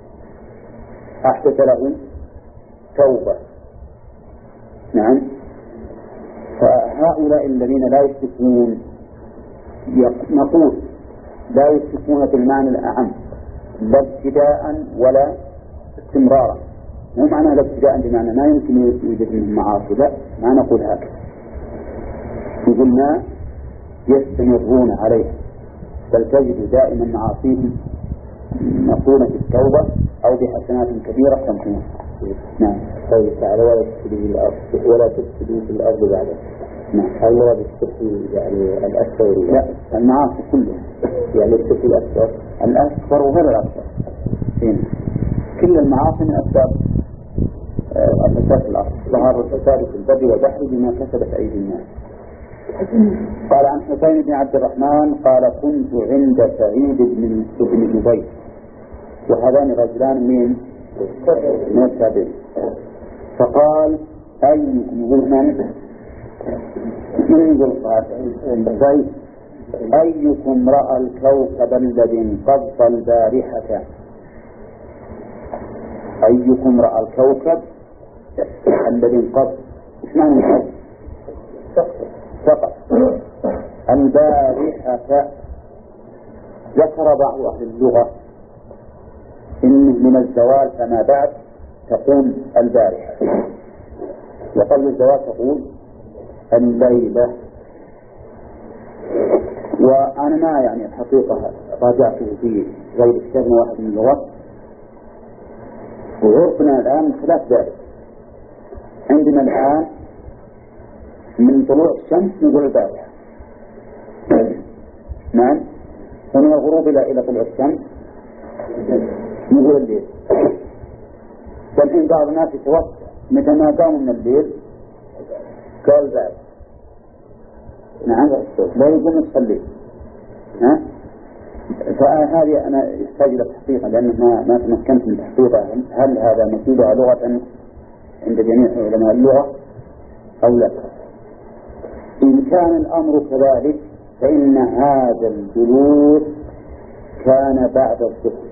أحدث له توبة. نعم. فهؤلاء الذين لا يشركون نقول لا يشركون بالمعنى الأعم لا ابتداء ولا استمرارا. مو معنى لا ابتداء بمعنى ما يمكن يوجد منهم معاصي، لا ما نقول هكذا، نقول ما يستمرون عليها، بل تجد دائما معاصيهم مقرونة بالتوبة أو بحسنات كبيرة تمحوها. نعم.
قوله تعالى ولا تفسدوا في الأرض ولا تفسدوا في الأرض بعده.
نعم.
هل مراد الشرك يعني الأكبر؟
لا، المعاصي كلها،
يعني الشرك الأكبر
الأكبر وغير الأكبر. هنا كل المعاصي من أسباب الفساد في الأرض، ظهر الفساد في البر والبحر بما كسبت أيدي الناس. قال عن حسين بن عبد الرحمن قال كنت عند سعيد بن بن جبير، وهذان رجلان من من التابعين، فقال أيكم يقول من انظر قال أيكم رأى الكوكب الذي انقض البارحة؟ أيكم رأى الكوكب الذي انقض؟ ايش معنى انقض؟ فقط البارحة. ذكر بعض أهل اللغة إن من الزوال فما بعد تقول البارحة، وقبل الزوال تقول الليلة. وأنا ما يعني الحقيقة راجعته في غير كتاب واحد من اللغات، وعرفنا الآن خلاف ذلك. عندنا الآن من طلوع الشمس نقول البارحة، نعم، ومن الغروب إلى إلى طلوع الشمس نقول الليل. فالحين بعض الناس يتوقع متى ما قاموا من الليل قال البارحة، نعم، لا يقوم يصلي. ها؟ فهذه أنا يحتاج إلى تحقيقها لأن ما ما تمكنت من تحقيقها. هل هذا مكتوبة لغة عند جميع علماء اللغة أو لا؟ إن كان الأمر كذلك فإن هذا الجلوس كان بعد الظهر.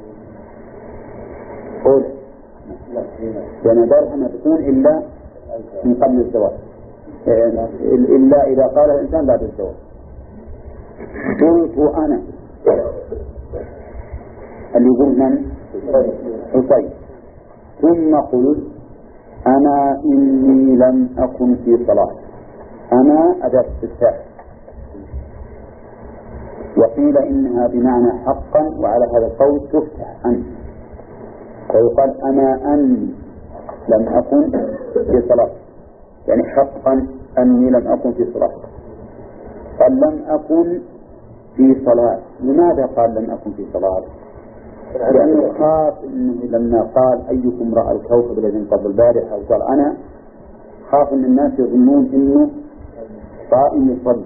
قول لأن درها ما تكون إلا من قبل الزواج، إلا إذا قال الإنسان بعد الزواج. قلت أنا اللي يقول من حسين، ثم قلت أنا إني لم أكن في صلاة. أنا أداة استفتاء، وقيل إنها بمعنى حقا، وعلى هذا القول تفتح أن، ويقال أنا أني لم أكن في صلاة، يعني حقا أني لم أكن في صلاة. قال لم أكن في صلاة. لماذا قال لم أكن في صلاة؟ لأنه خاف إنه لما قال أيكم رأى الكوكب الذي انقض البارحة وقال أنا، خاف إن الناس يظنون إنه قائم يصلي،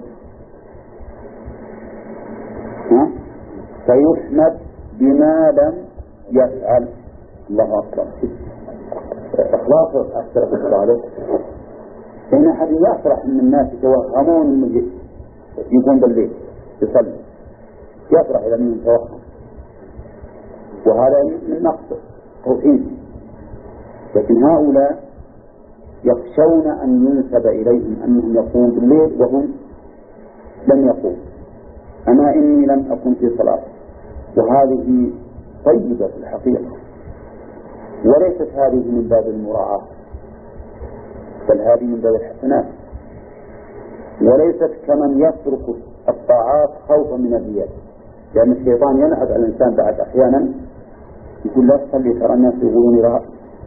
ها؟ فيحمد بما لم يفعل. الله أكبر. إخلاص أكثر في الصلاة. هنا حد يفرح من الناس يتوهمون إنه يقوم بالليل يصلي يفرح إذا منهم توخم، وهذا من نقص روحين. لكن هؤلاء يخشون أن ينسب إليهم أنهم يقومون بالليل وهم لم يقوموا. أما إني لم أكن في صلاة، وهذه طيبة في الحقيقة، وليست هذه من باب المراعاة، بل هذه من باب الحسنات، وليست كمن يترك الطاعات خوفا من الرياء، لأن الشيطان ينعب على الإنسان بعد أحيانا يقول لا تصلي ترى الناس يقولون راء،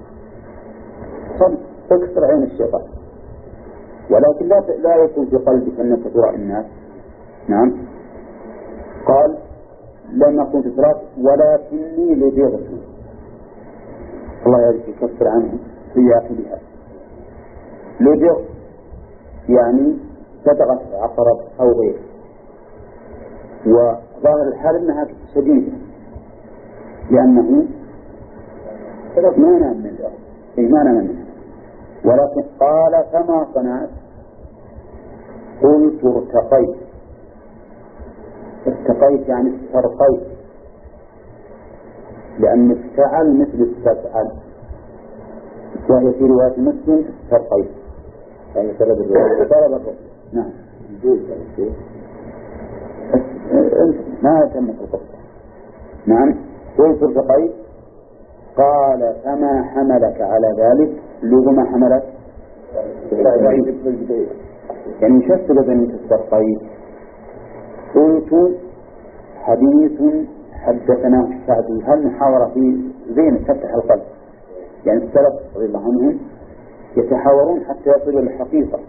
صل تكسر عين الشيطان، ولكن لا لا يكون في قلبك أنك تراء الناس. نعم، قال لم أكن في صلاة ولكني لدغت، الله يكفر عنه في آخرها. لدغ يعني تدغت عقرب أو غيره، وظاهر الحال أنها شديدة لأنه ما نام من الأرض ما نام منها. ولكن قال فما صنعت؟ قلت ارتقيت. ارتقيت يعني استرقيت، لأن افتعل مثل استفعل، وهي في رواية مسلم استرقيت يعني سبب الرواية سبب. نعم ما تمت القصة. نعم قلت ارتقيت. قال فما حملك على ذلك؟ لغو ما حملك يعني شفت بأنك استرقيت. قلت حديث حدثنا الشعبي. هل محاورة في زين تفتح القلب، يعني السلف رضي الله عنهم يتحاورون حتى يصلوا للحقيقة.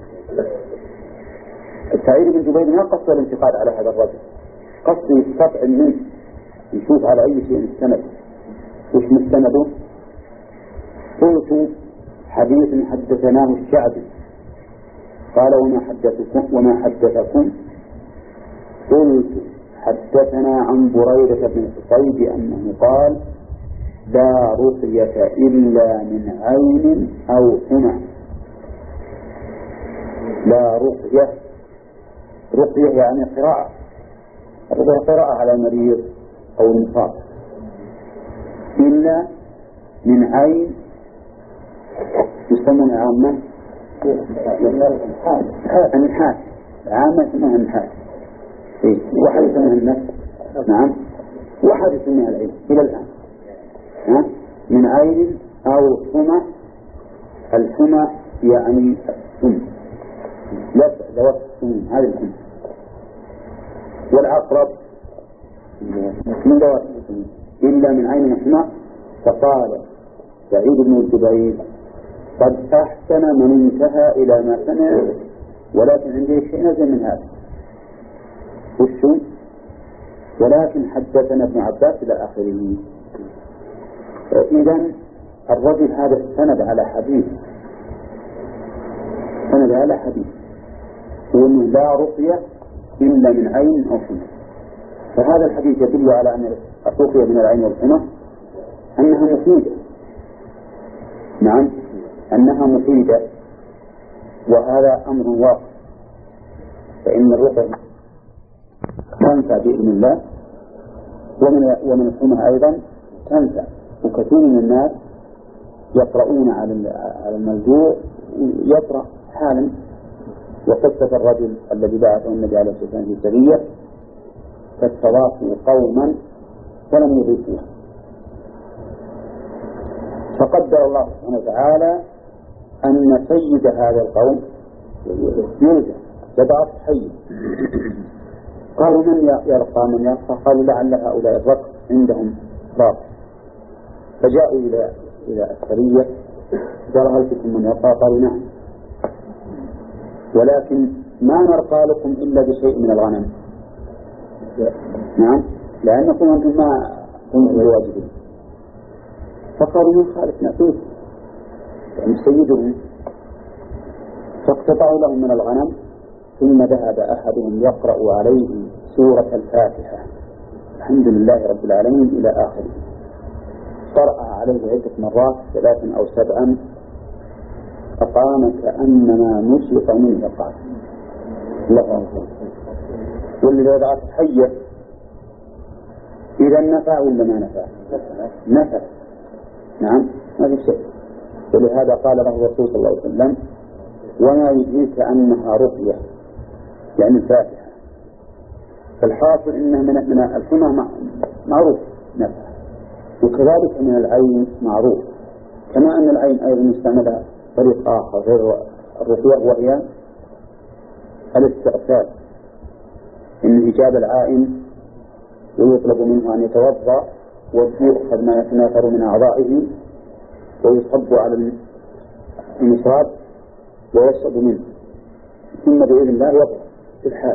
سعيد بن جبير ما قصد الانتقاد على هذا الرجل، قصد يستطعم منه يشوف على أي شيء مستند، وش مستنده؟ قلت حديث حدثناه الشعبي. قال وما حدثكم وما حدثكم؟ قلت حدثنا عن بريدة بن الحصيب أنه قال لا رقية إلا من عين أو حمى. لا رقية، رقية يعني قراءة، قراءة على المريض أو المصاب، إلا من عين يسمون عامة النحاس، عامة يسمونها النحاس، واحد يسمونها النفس. نعم واحد يسمونها العين إلى الآن. ها؟ من عين أو حمى. الحمى يعني السم، لا ذوات السم، هذه الحمى. والعقرب من ذوات السم إلا من عين وحمى. فقال سعيد بن الجبير قد أحسن من انتهى إلى ما سمع، ولكن عندي شيء نزل من هذا وشو؟ ولكن حدثنا ابن عباس إلى آخره. إذن الرجل هذا استند على حديث، استند على حديث وأنه لا رقية إلا من عين أو حمى. فهذا الحديث يدل على أن الرقية من العين والحمى أنها مفيدة. نعم أنها مفيدة، وهذا أمر واقع، فإن الرقية تنفع بإذن الله، ومن ومن الحمى أيضا تنفع. وكثير من الناس يقرؤون على على الملجوء يقرأ حالا. وقصة الرجل الذي بعثه النبي عليه الصلاة والسلام في سرية فاستضافوا قوما فلم يضيفوه، فقدر الله سبحانه وتعالى أن سيد هذا القوم يلجأ يضعف حي. قالوا من يرقى من يرقى؟ قالوا لعل هؤلاء الرقص عندهم راق. فجاءوا إلى إلى السرية قال هل فيكم من يرقى؟ قالوا نعم، ولكن ما نرقى لكم إلا بشيء من الغنم. نعم لأنكم أنتم ما هم الواجبين. فقالوا من خالف نأتوه يعني سيدهم، فاقتطعوا لهم من الغنم. ثم ذهب أحدهم يقرأ عليه سورة الفاتحة الحمد لله رب العالمين إلى آخره، قرأ عليه عدة مرات ثلاثا أو سبعا، فقام كأنما نشط منه قال الله أكبر. واللي لو ضعت حية إذا نفع ولا ما نفع؟ نفع. نعم ما في شيء. ولهذا قال له الرسول صلى الله عليه وسلم وما يدريك أنها رقية يعني الفاتحة. فالحاصل إنها من من الحمى معروف نفع، وكذلك من العين معروف، كما أن العين أيضا مستعملة طريق آخر غير الرقية وهي الاستئصال، إن إجابة العائن ويطلب منه أن يتوضأ ويأخذ ما يتناثر من أعضائه ويصب على المصاب ويشرب منه ثم بإذن الله يضع في الحال.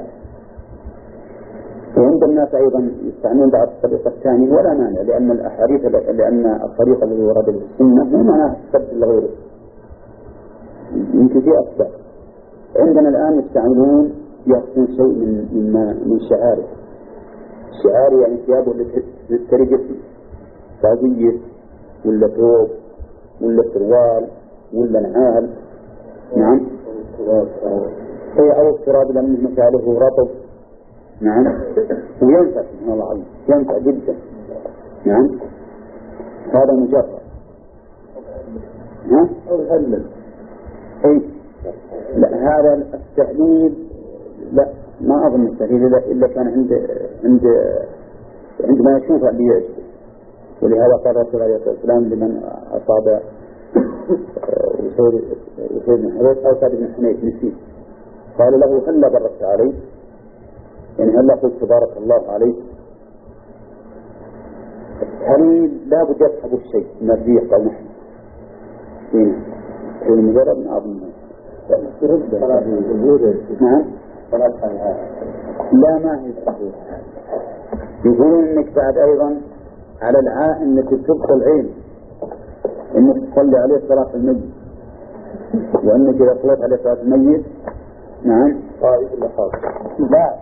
وعند الناس أيضا يستعملون بعض الطريقة الثانية ولا مانع، لأن الأحاديث لأن الطريقة التي ورد في السنة مو معناها تستبدل لغيره، يمكن في أسباب. عندنا الآن يستعملون يأخذون شيء من من من شعاره، الشعار يعني ثيابه اللي ترجس طاقية ولا ثوب ولا سروال ولا نعال. نعم هي أو التراب لأن مكاله رطب. نعم وينفع سبحان الله عليه ينفع جدا. نعم هذا مجرد ها أو يهلل. أي لا هذا التهليل لا ما أظن التهليل إلا كان عند عند عندما يشوف اللي يعجبه. ولهذا قال رسول الله صلى الله عليه وسلم لمن أصاب وسيد بن حنيف أو سعد بن حنيف نسيت قال له هلا باركت عليه، يعني هلا قلت بارك الله عليك. التهليل لا بد يسحب الشيء من الريح أو نحن هنا في مجرد من أظن نعم لا ما هي صحيحة. يقولون انك بعد ايضا على العائن التي تبقى العين انك تصلي عليه صلاة الميت، وانك اذا صليت عليه صلاة الميت نعم قائد ولا خاص لا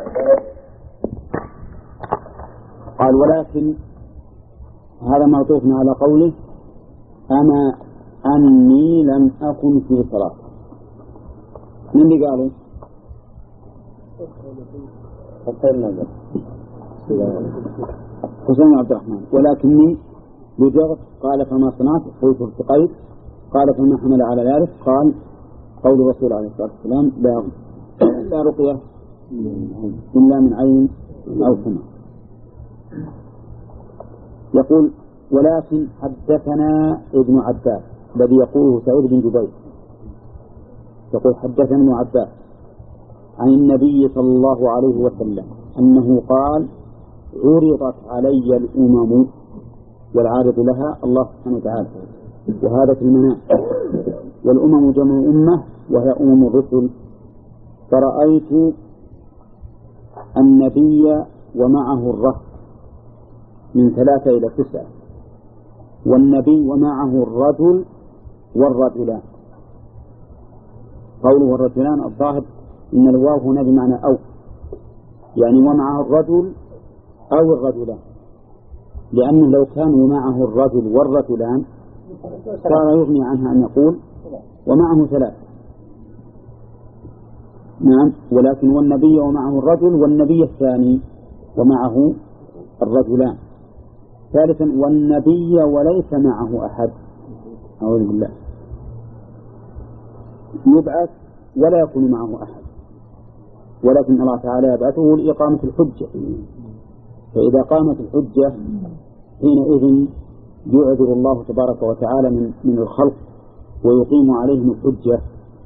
قال ولكن هذا معطوف على قوله أما أني لم أكن في صلاة. من اللي قالوا؟ حسين عبد الرحمن. ولكني بجرت قال فما صنعت قلت ارتقيت قال فما حمل على ذلك قال قول الرسول عليه الصلاة والسلام لا لا رقية إلا من عين أو سمع. يقول ولكن حدثنا ابن عباس الذي يقوله سعيد بن جبير يقول حدثنا ابن عباس عن النبي صلى الله عليه وسلم أنه قال عرضت علي الأمم والعارض لها الله سبحانه وتعالى، وهذا في المنام. والأمم جمع أمة وهي أمم الرسل. فرأيت النبي ومعه الرهط من ثلاثة إلى تسعة، والنبي ومعه الرجل والرجلان. قوله الرجلان الظاهر إن الواو هنا بمعنى أو، يعني ومعه الرجل أو الرجلان، لأنه لو كان معه الرجل والرجلان كان يغني عنها أن يقول ومعه ثلاث. نعم ولكن والنبي ومعه الرجل والنبي الثاني ومعه الرجلان. ثالثا والنبي وليس معه أحد، أعوذ بالله، يبعث ولا يكون معه أحد، ولكن الله تعالى يبعثه لإقامة الحجة. فإذا قامت الحجة حينئذ يعذر الله تبارك وتعالى من, من الخلق ويقيم عليهم الحجة.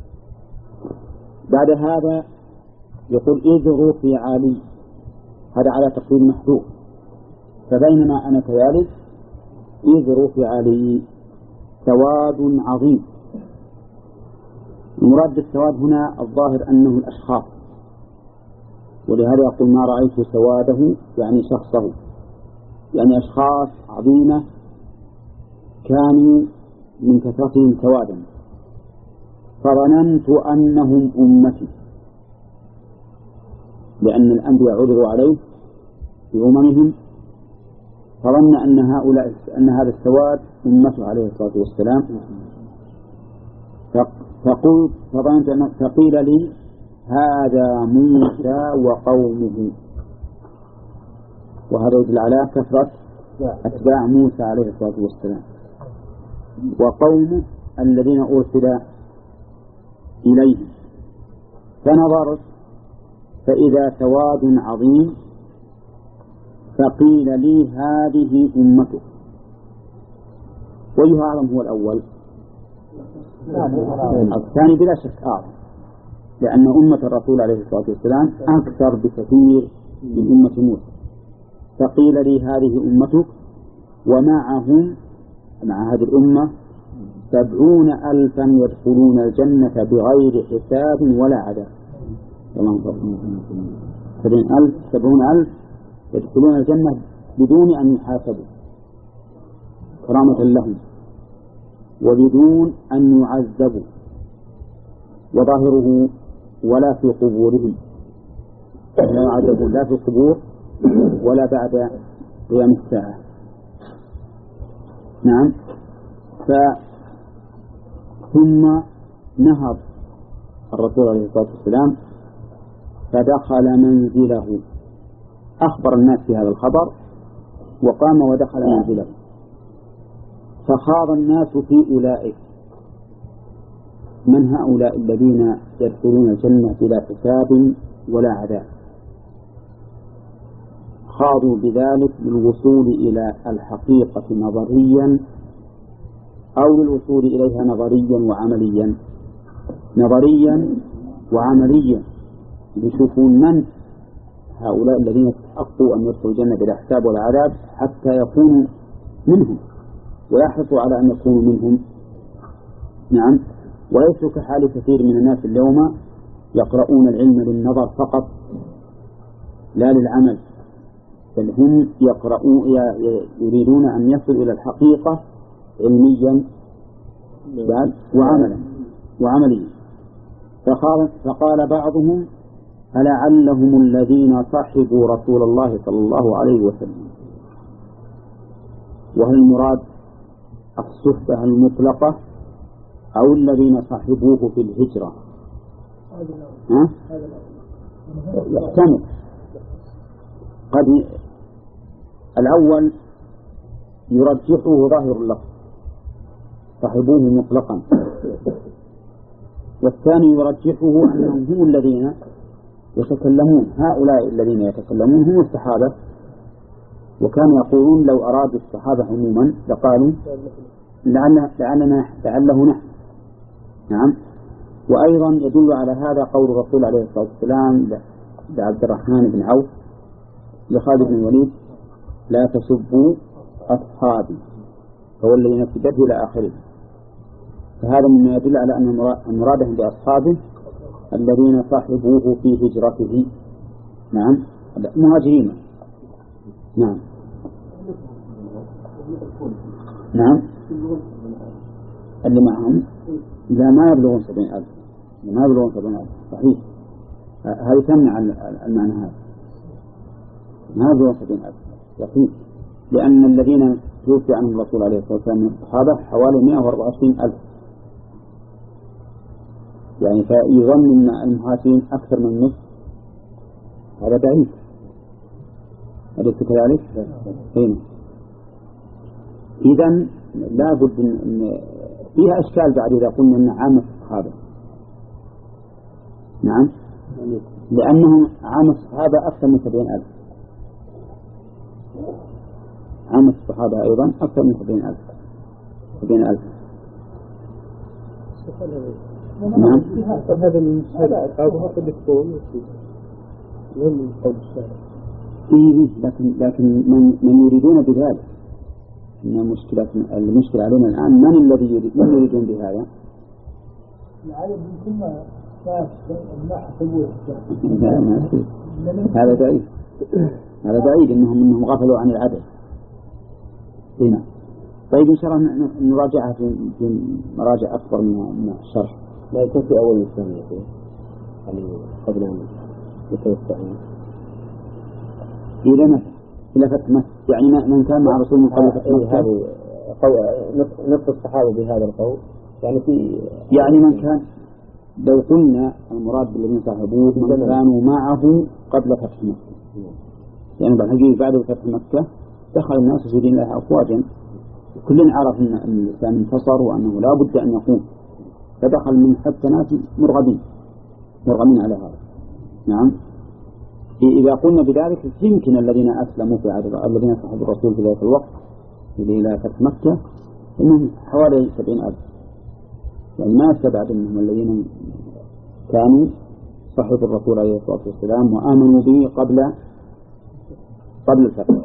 بعد هذا يقول إذ رفع علي، هذا على تقدير محذوف. فبينما أنا كذلك إذ رفع علي سواد عظيم. المراد بالسواد هنا الظاهر أنه الأشخاص، ولهذا يقول ما رأيت سواده يعني شخصه، يعني أشخاص عظيمة كانوا من كثرتهم سوادا. فظننت أنهم أمتي، لأن الأنبياء عرضوا عليه في أممهم، فظن أن هؤلاء أن هذا السواد أمته عليه الصلاة والسلام. فقلت فظننت أن فقيل لي هذا موسى وقومه. وهذا يدل على كثرة أتباع موسى عليه الصلاة والسلام، وقومه الذين أرسل إليهم. فنظرت فإذا سواد عظيم فقيل لي هذه أمتك. وأيها أعظم هو الأول؟ الثاني بلا شك أعظم، لأن أمة الرسول عليه الصلاة والسلام أكثر بكثير من أمة موسى. فقيل لي هذه أمتك ومعهم مع هذه الأمة سبعون ألفا يدخلون الجنة بغير حساب ولا عذاب. سبعين ألف سبعون ألف يدخلون الجنة بدون أن يحاسبوا كرامة لهم وبدون أن يعذبوا. وظاهره ولا في قبورهم، لا يعذبون لا في القبور ولا بعد قيام الساعة. نعم. ف ثم نهض الرسول عليه الصلاة والسلام فدخل منزله، أخبر الناس في هذا الخبر وقام ودخل منزله. فخاض الناس في أولئك. من هؤلاء الذين يدخلون الجنة بلا حساب ولا عذاب؟ خاضوا بذلك للوصول إلى الحقيقة نظريا أو للوصول إليها نظريا وعمليا. نظريا وعمليا يشوفون من هؤلاء الذين يستحقوا أن يدخلوا الجنة بلا حساب ولا عذاب حتى يكونوا منهم ويحرصوا على أن يكونوا منهم. نعم. وليسوا كحال كثير من الناس اليوم يقرؤون العلم للنظر فقط لا للعمل، بل هم يقرؤون يريدون أن يصلوا إلى الحقيقة علميا وعملا وعمليا. فقال بعضهم ألعلهم الذين صحبوا رسول الله صلى الله عليه وسلم. وهل المراد الصحبة المطلقة أو الذين صحبوه في الهجرة؟ ها؟ يحتمل. قد الأول يرجحه ظاهر اللفظ صحبوه مطلقا، والثاني يرجحه أنهم هم الذين يتكلمون. هؤلاء الذين يتكلمون هم الصحابة، وكانوا يقولون لو أرادوا الصحابة عموما لقالوا لعلنا لعله نحن. نعم. وأيضا يدل على هذا قول الرسول عليه الصلاة والسلام لعبد الرحمن بن عوف لخالد بن الوليد لا تسبوا أصحابي هو الذي نفس بيده إلى آخره. فهذا مما يدل على أن مرادهم بأصحابه الذين صاحبوه في هجرته. نعم. مهاجرين. نعم. نعم. اللي معهم لا ما يبلغون سبعين ألف ما يبلغون سبعين ألف صحيح. هذه تمنع المعنى هذا ما يبلغون سبعين ألف صحيح، لأن الذين توفي عنهم الرسول عليه الصلاة والسلام من الصحابة حوالي مئة وأربعة وعشرين ألف، يعني فيظن أن المهاجرين أكثر من نصف. هذا بعيد. أليس كذلك؟ هنا إذن لا بد أن فيها أشكال بعد إذا قلنا أن عامة الصحابة. نعم. لأنهم عامة الصحابة أكثر من سبعين ألف. عامة الصحابة أيضا أكثر من سبعين ألف سبعين ألف. نعم.
هذا المشهد أو هذا الدكتور من قول الشارع.
إيه لكن لكن من من يريدون بذلك إن المشكلة المشكلة علينا الآن من الذي يريد من يريدون بهذا؟
العدد يمكن ما ما حسبوه.
هذا بعيد. هذا بعيد إنهم إنهم غفلوا عن العدد. هنا. طيب إن شاء الله نراجعها في في مراجع أكبر من الشرح.
لا يكون في أول الثانية يعني قبل أن يتوسعون.
إلى متى؟ إلى فترة يعني من كان مع رسول من قبل فترة
هذه نصف الصحابة بهذا القول يعني في
يعني من كان لو قلنا المراد بالذين صاحبوه من كانوا معه قبل فتح مكة، يعني بالحقيقة بعد فتح مكة دخل الناس في دين الله أفواجا، كلنا عرف أن الإسلام انتصر وأنه لا بد أن يقوم، فدخل من حتى ناس مرغبين مرغبين على هذا. نعم، إذا قلنا بذلك يمكن الذين أسلموا في عهد الذين صاحبوا الرسول في ذلك الوقت إلى فتح مكة إنهم حوالي سبعين ألف، يعني ما استبعد أنهم الذين كانوا صاحبوا الرسول عليه الصلاة والسلام وآمنوا به قبل قبل الفتح.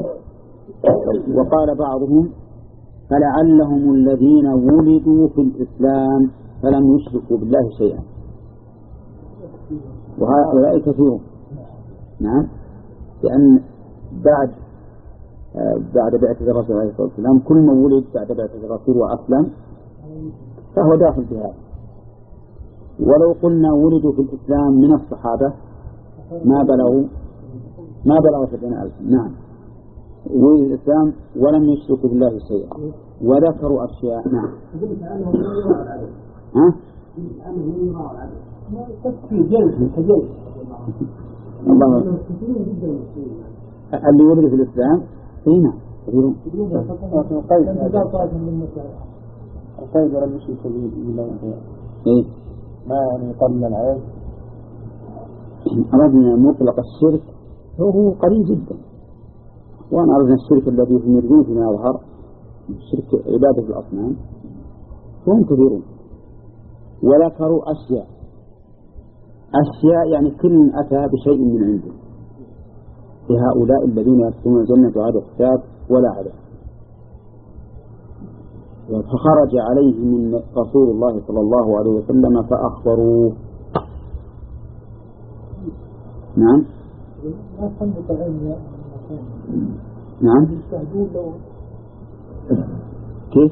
وقال بعضهم فلعلهم الذين ولدوا في الإسلام فلم يشركوا بالله شيئا، وهؤلاء كثيرون. نعم، لأن بعد بعد بعثة الرسول عليه الصلاة والسلام كل من ولد بعد بعثة الرسول وأسلم فهو داخل في هذا. ولو قلنا ولدوا في الإسلام من الصحابة ما بلغوا ما بلغوا سبعين ألف. نعم، ولدوا الإسلام ولم يشركوا بالله شيئا وذكروا أشياء. نعم. ها؟ الله اللي ولد في الإسلام هنا كثيرون.
القيد ولم يشرك بالله
إيه؟
ما يعني قبل العيب.
أردنا مطلق الشرك هو قليل جدا، وأنا أردنا الشرك الذي هم يريدون فيما يظهر شرك عبادة الأصنام هم كثيرون. وذكروا أشياء أشياء يعني كل أتى بشيء من عنده، لهؤلاء الذين يدخلون الجنة بغير حساب ولا عذاب. فخرج عليه من رسول الله صلى الله عليه وسلم فأخبروه. نعم. نعم. كيف؟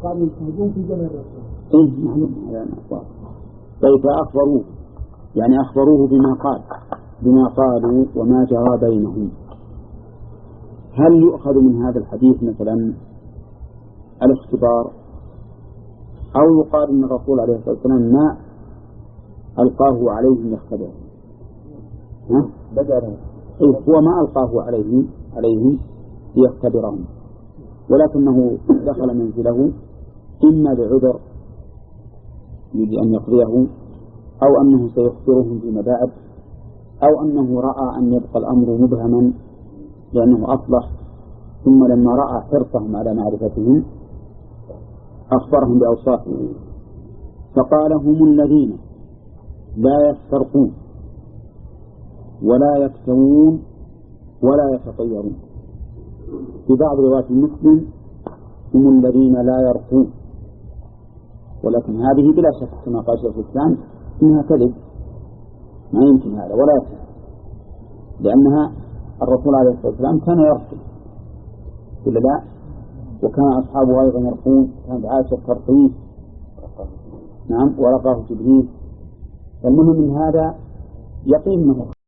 إيه معلوم هذا أخبار. طيب فأخبروه يعني أخبروه بما قال بما قالوا وما جرى بينهم. هل يؤخذ من هذا الحديث مثلا الاختبار، أو يقال أن الرسول عليه الصلاة والسلام ما ألقاه عليهم يختبرهم؟ ها؟ بدأ هو ما ألقاه عليهم عليهم ليختبرهم، ولكنه دخل منزله إما بعذر يريد أن يقضيه، أو أنه سيخبرهم فيما بعد، أو أنه رأى أن يبقى الأمر مبهما لأنه أصلح، ثم لما رأى حرصهم على معرفتهم أخبرهم بأوصافهم فقال هم الذين لا يسترقون ولا يكتوون ولا يتطيرون. في بعض روايات مسلم هم الذين لا يرقون، ولكن هذه بلا شك كما قال شيخ الإسلام إنها كذب، ما يمكن هذا ولا يمكن، لأنها الرسول عليه الصلاة والسلام كان يرقي ولا لا، وكان أصحابه أيضا يرقون، كانت عائشة ترقيه. نعم، ورقاه جبريل. المهم من هذا يقين أنه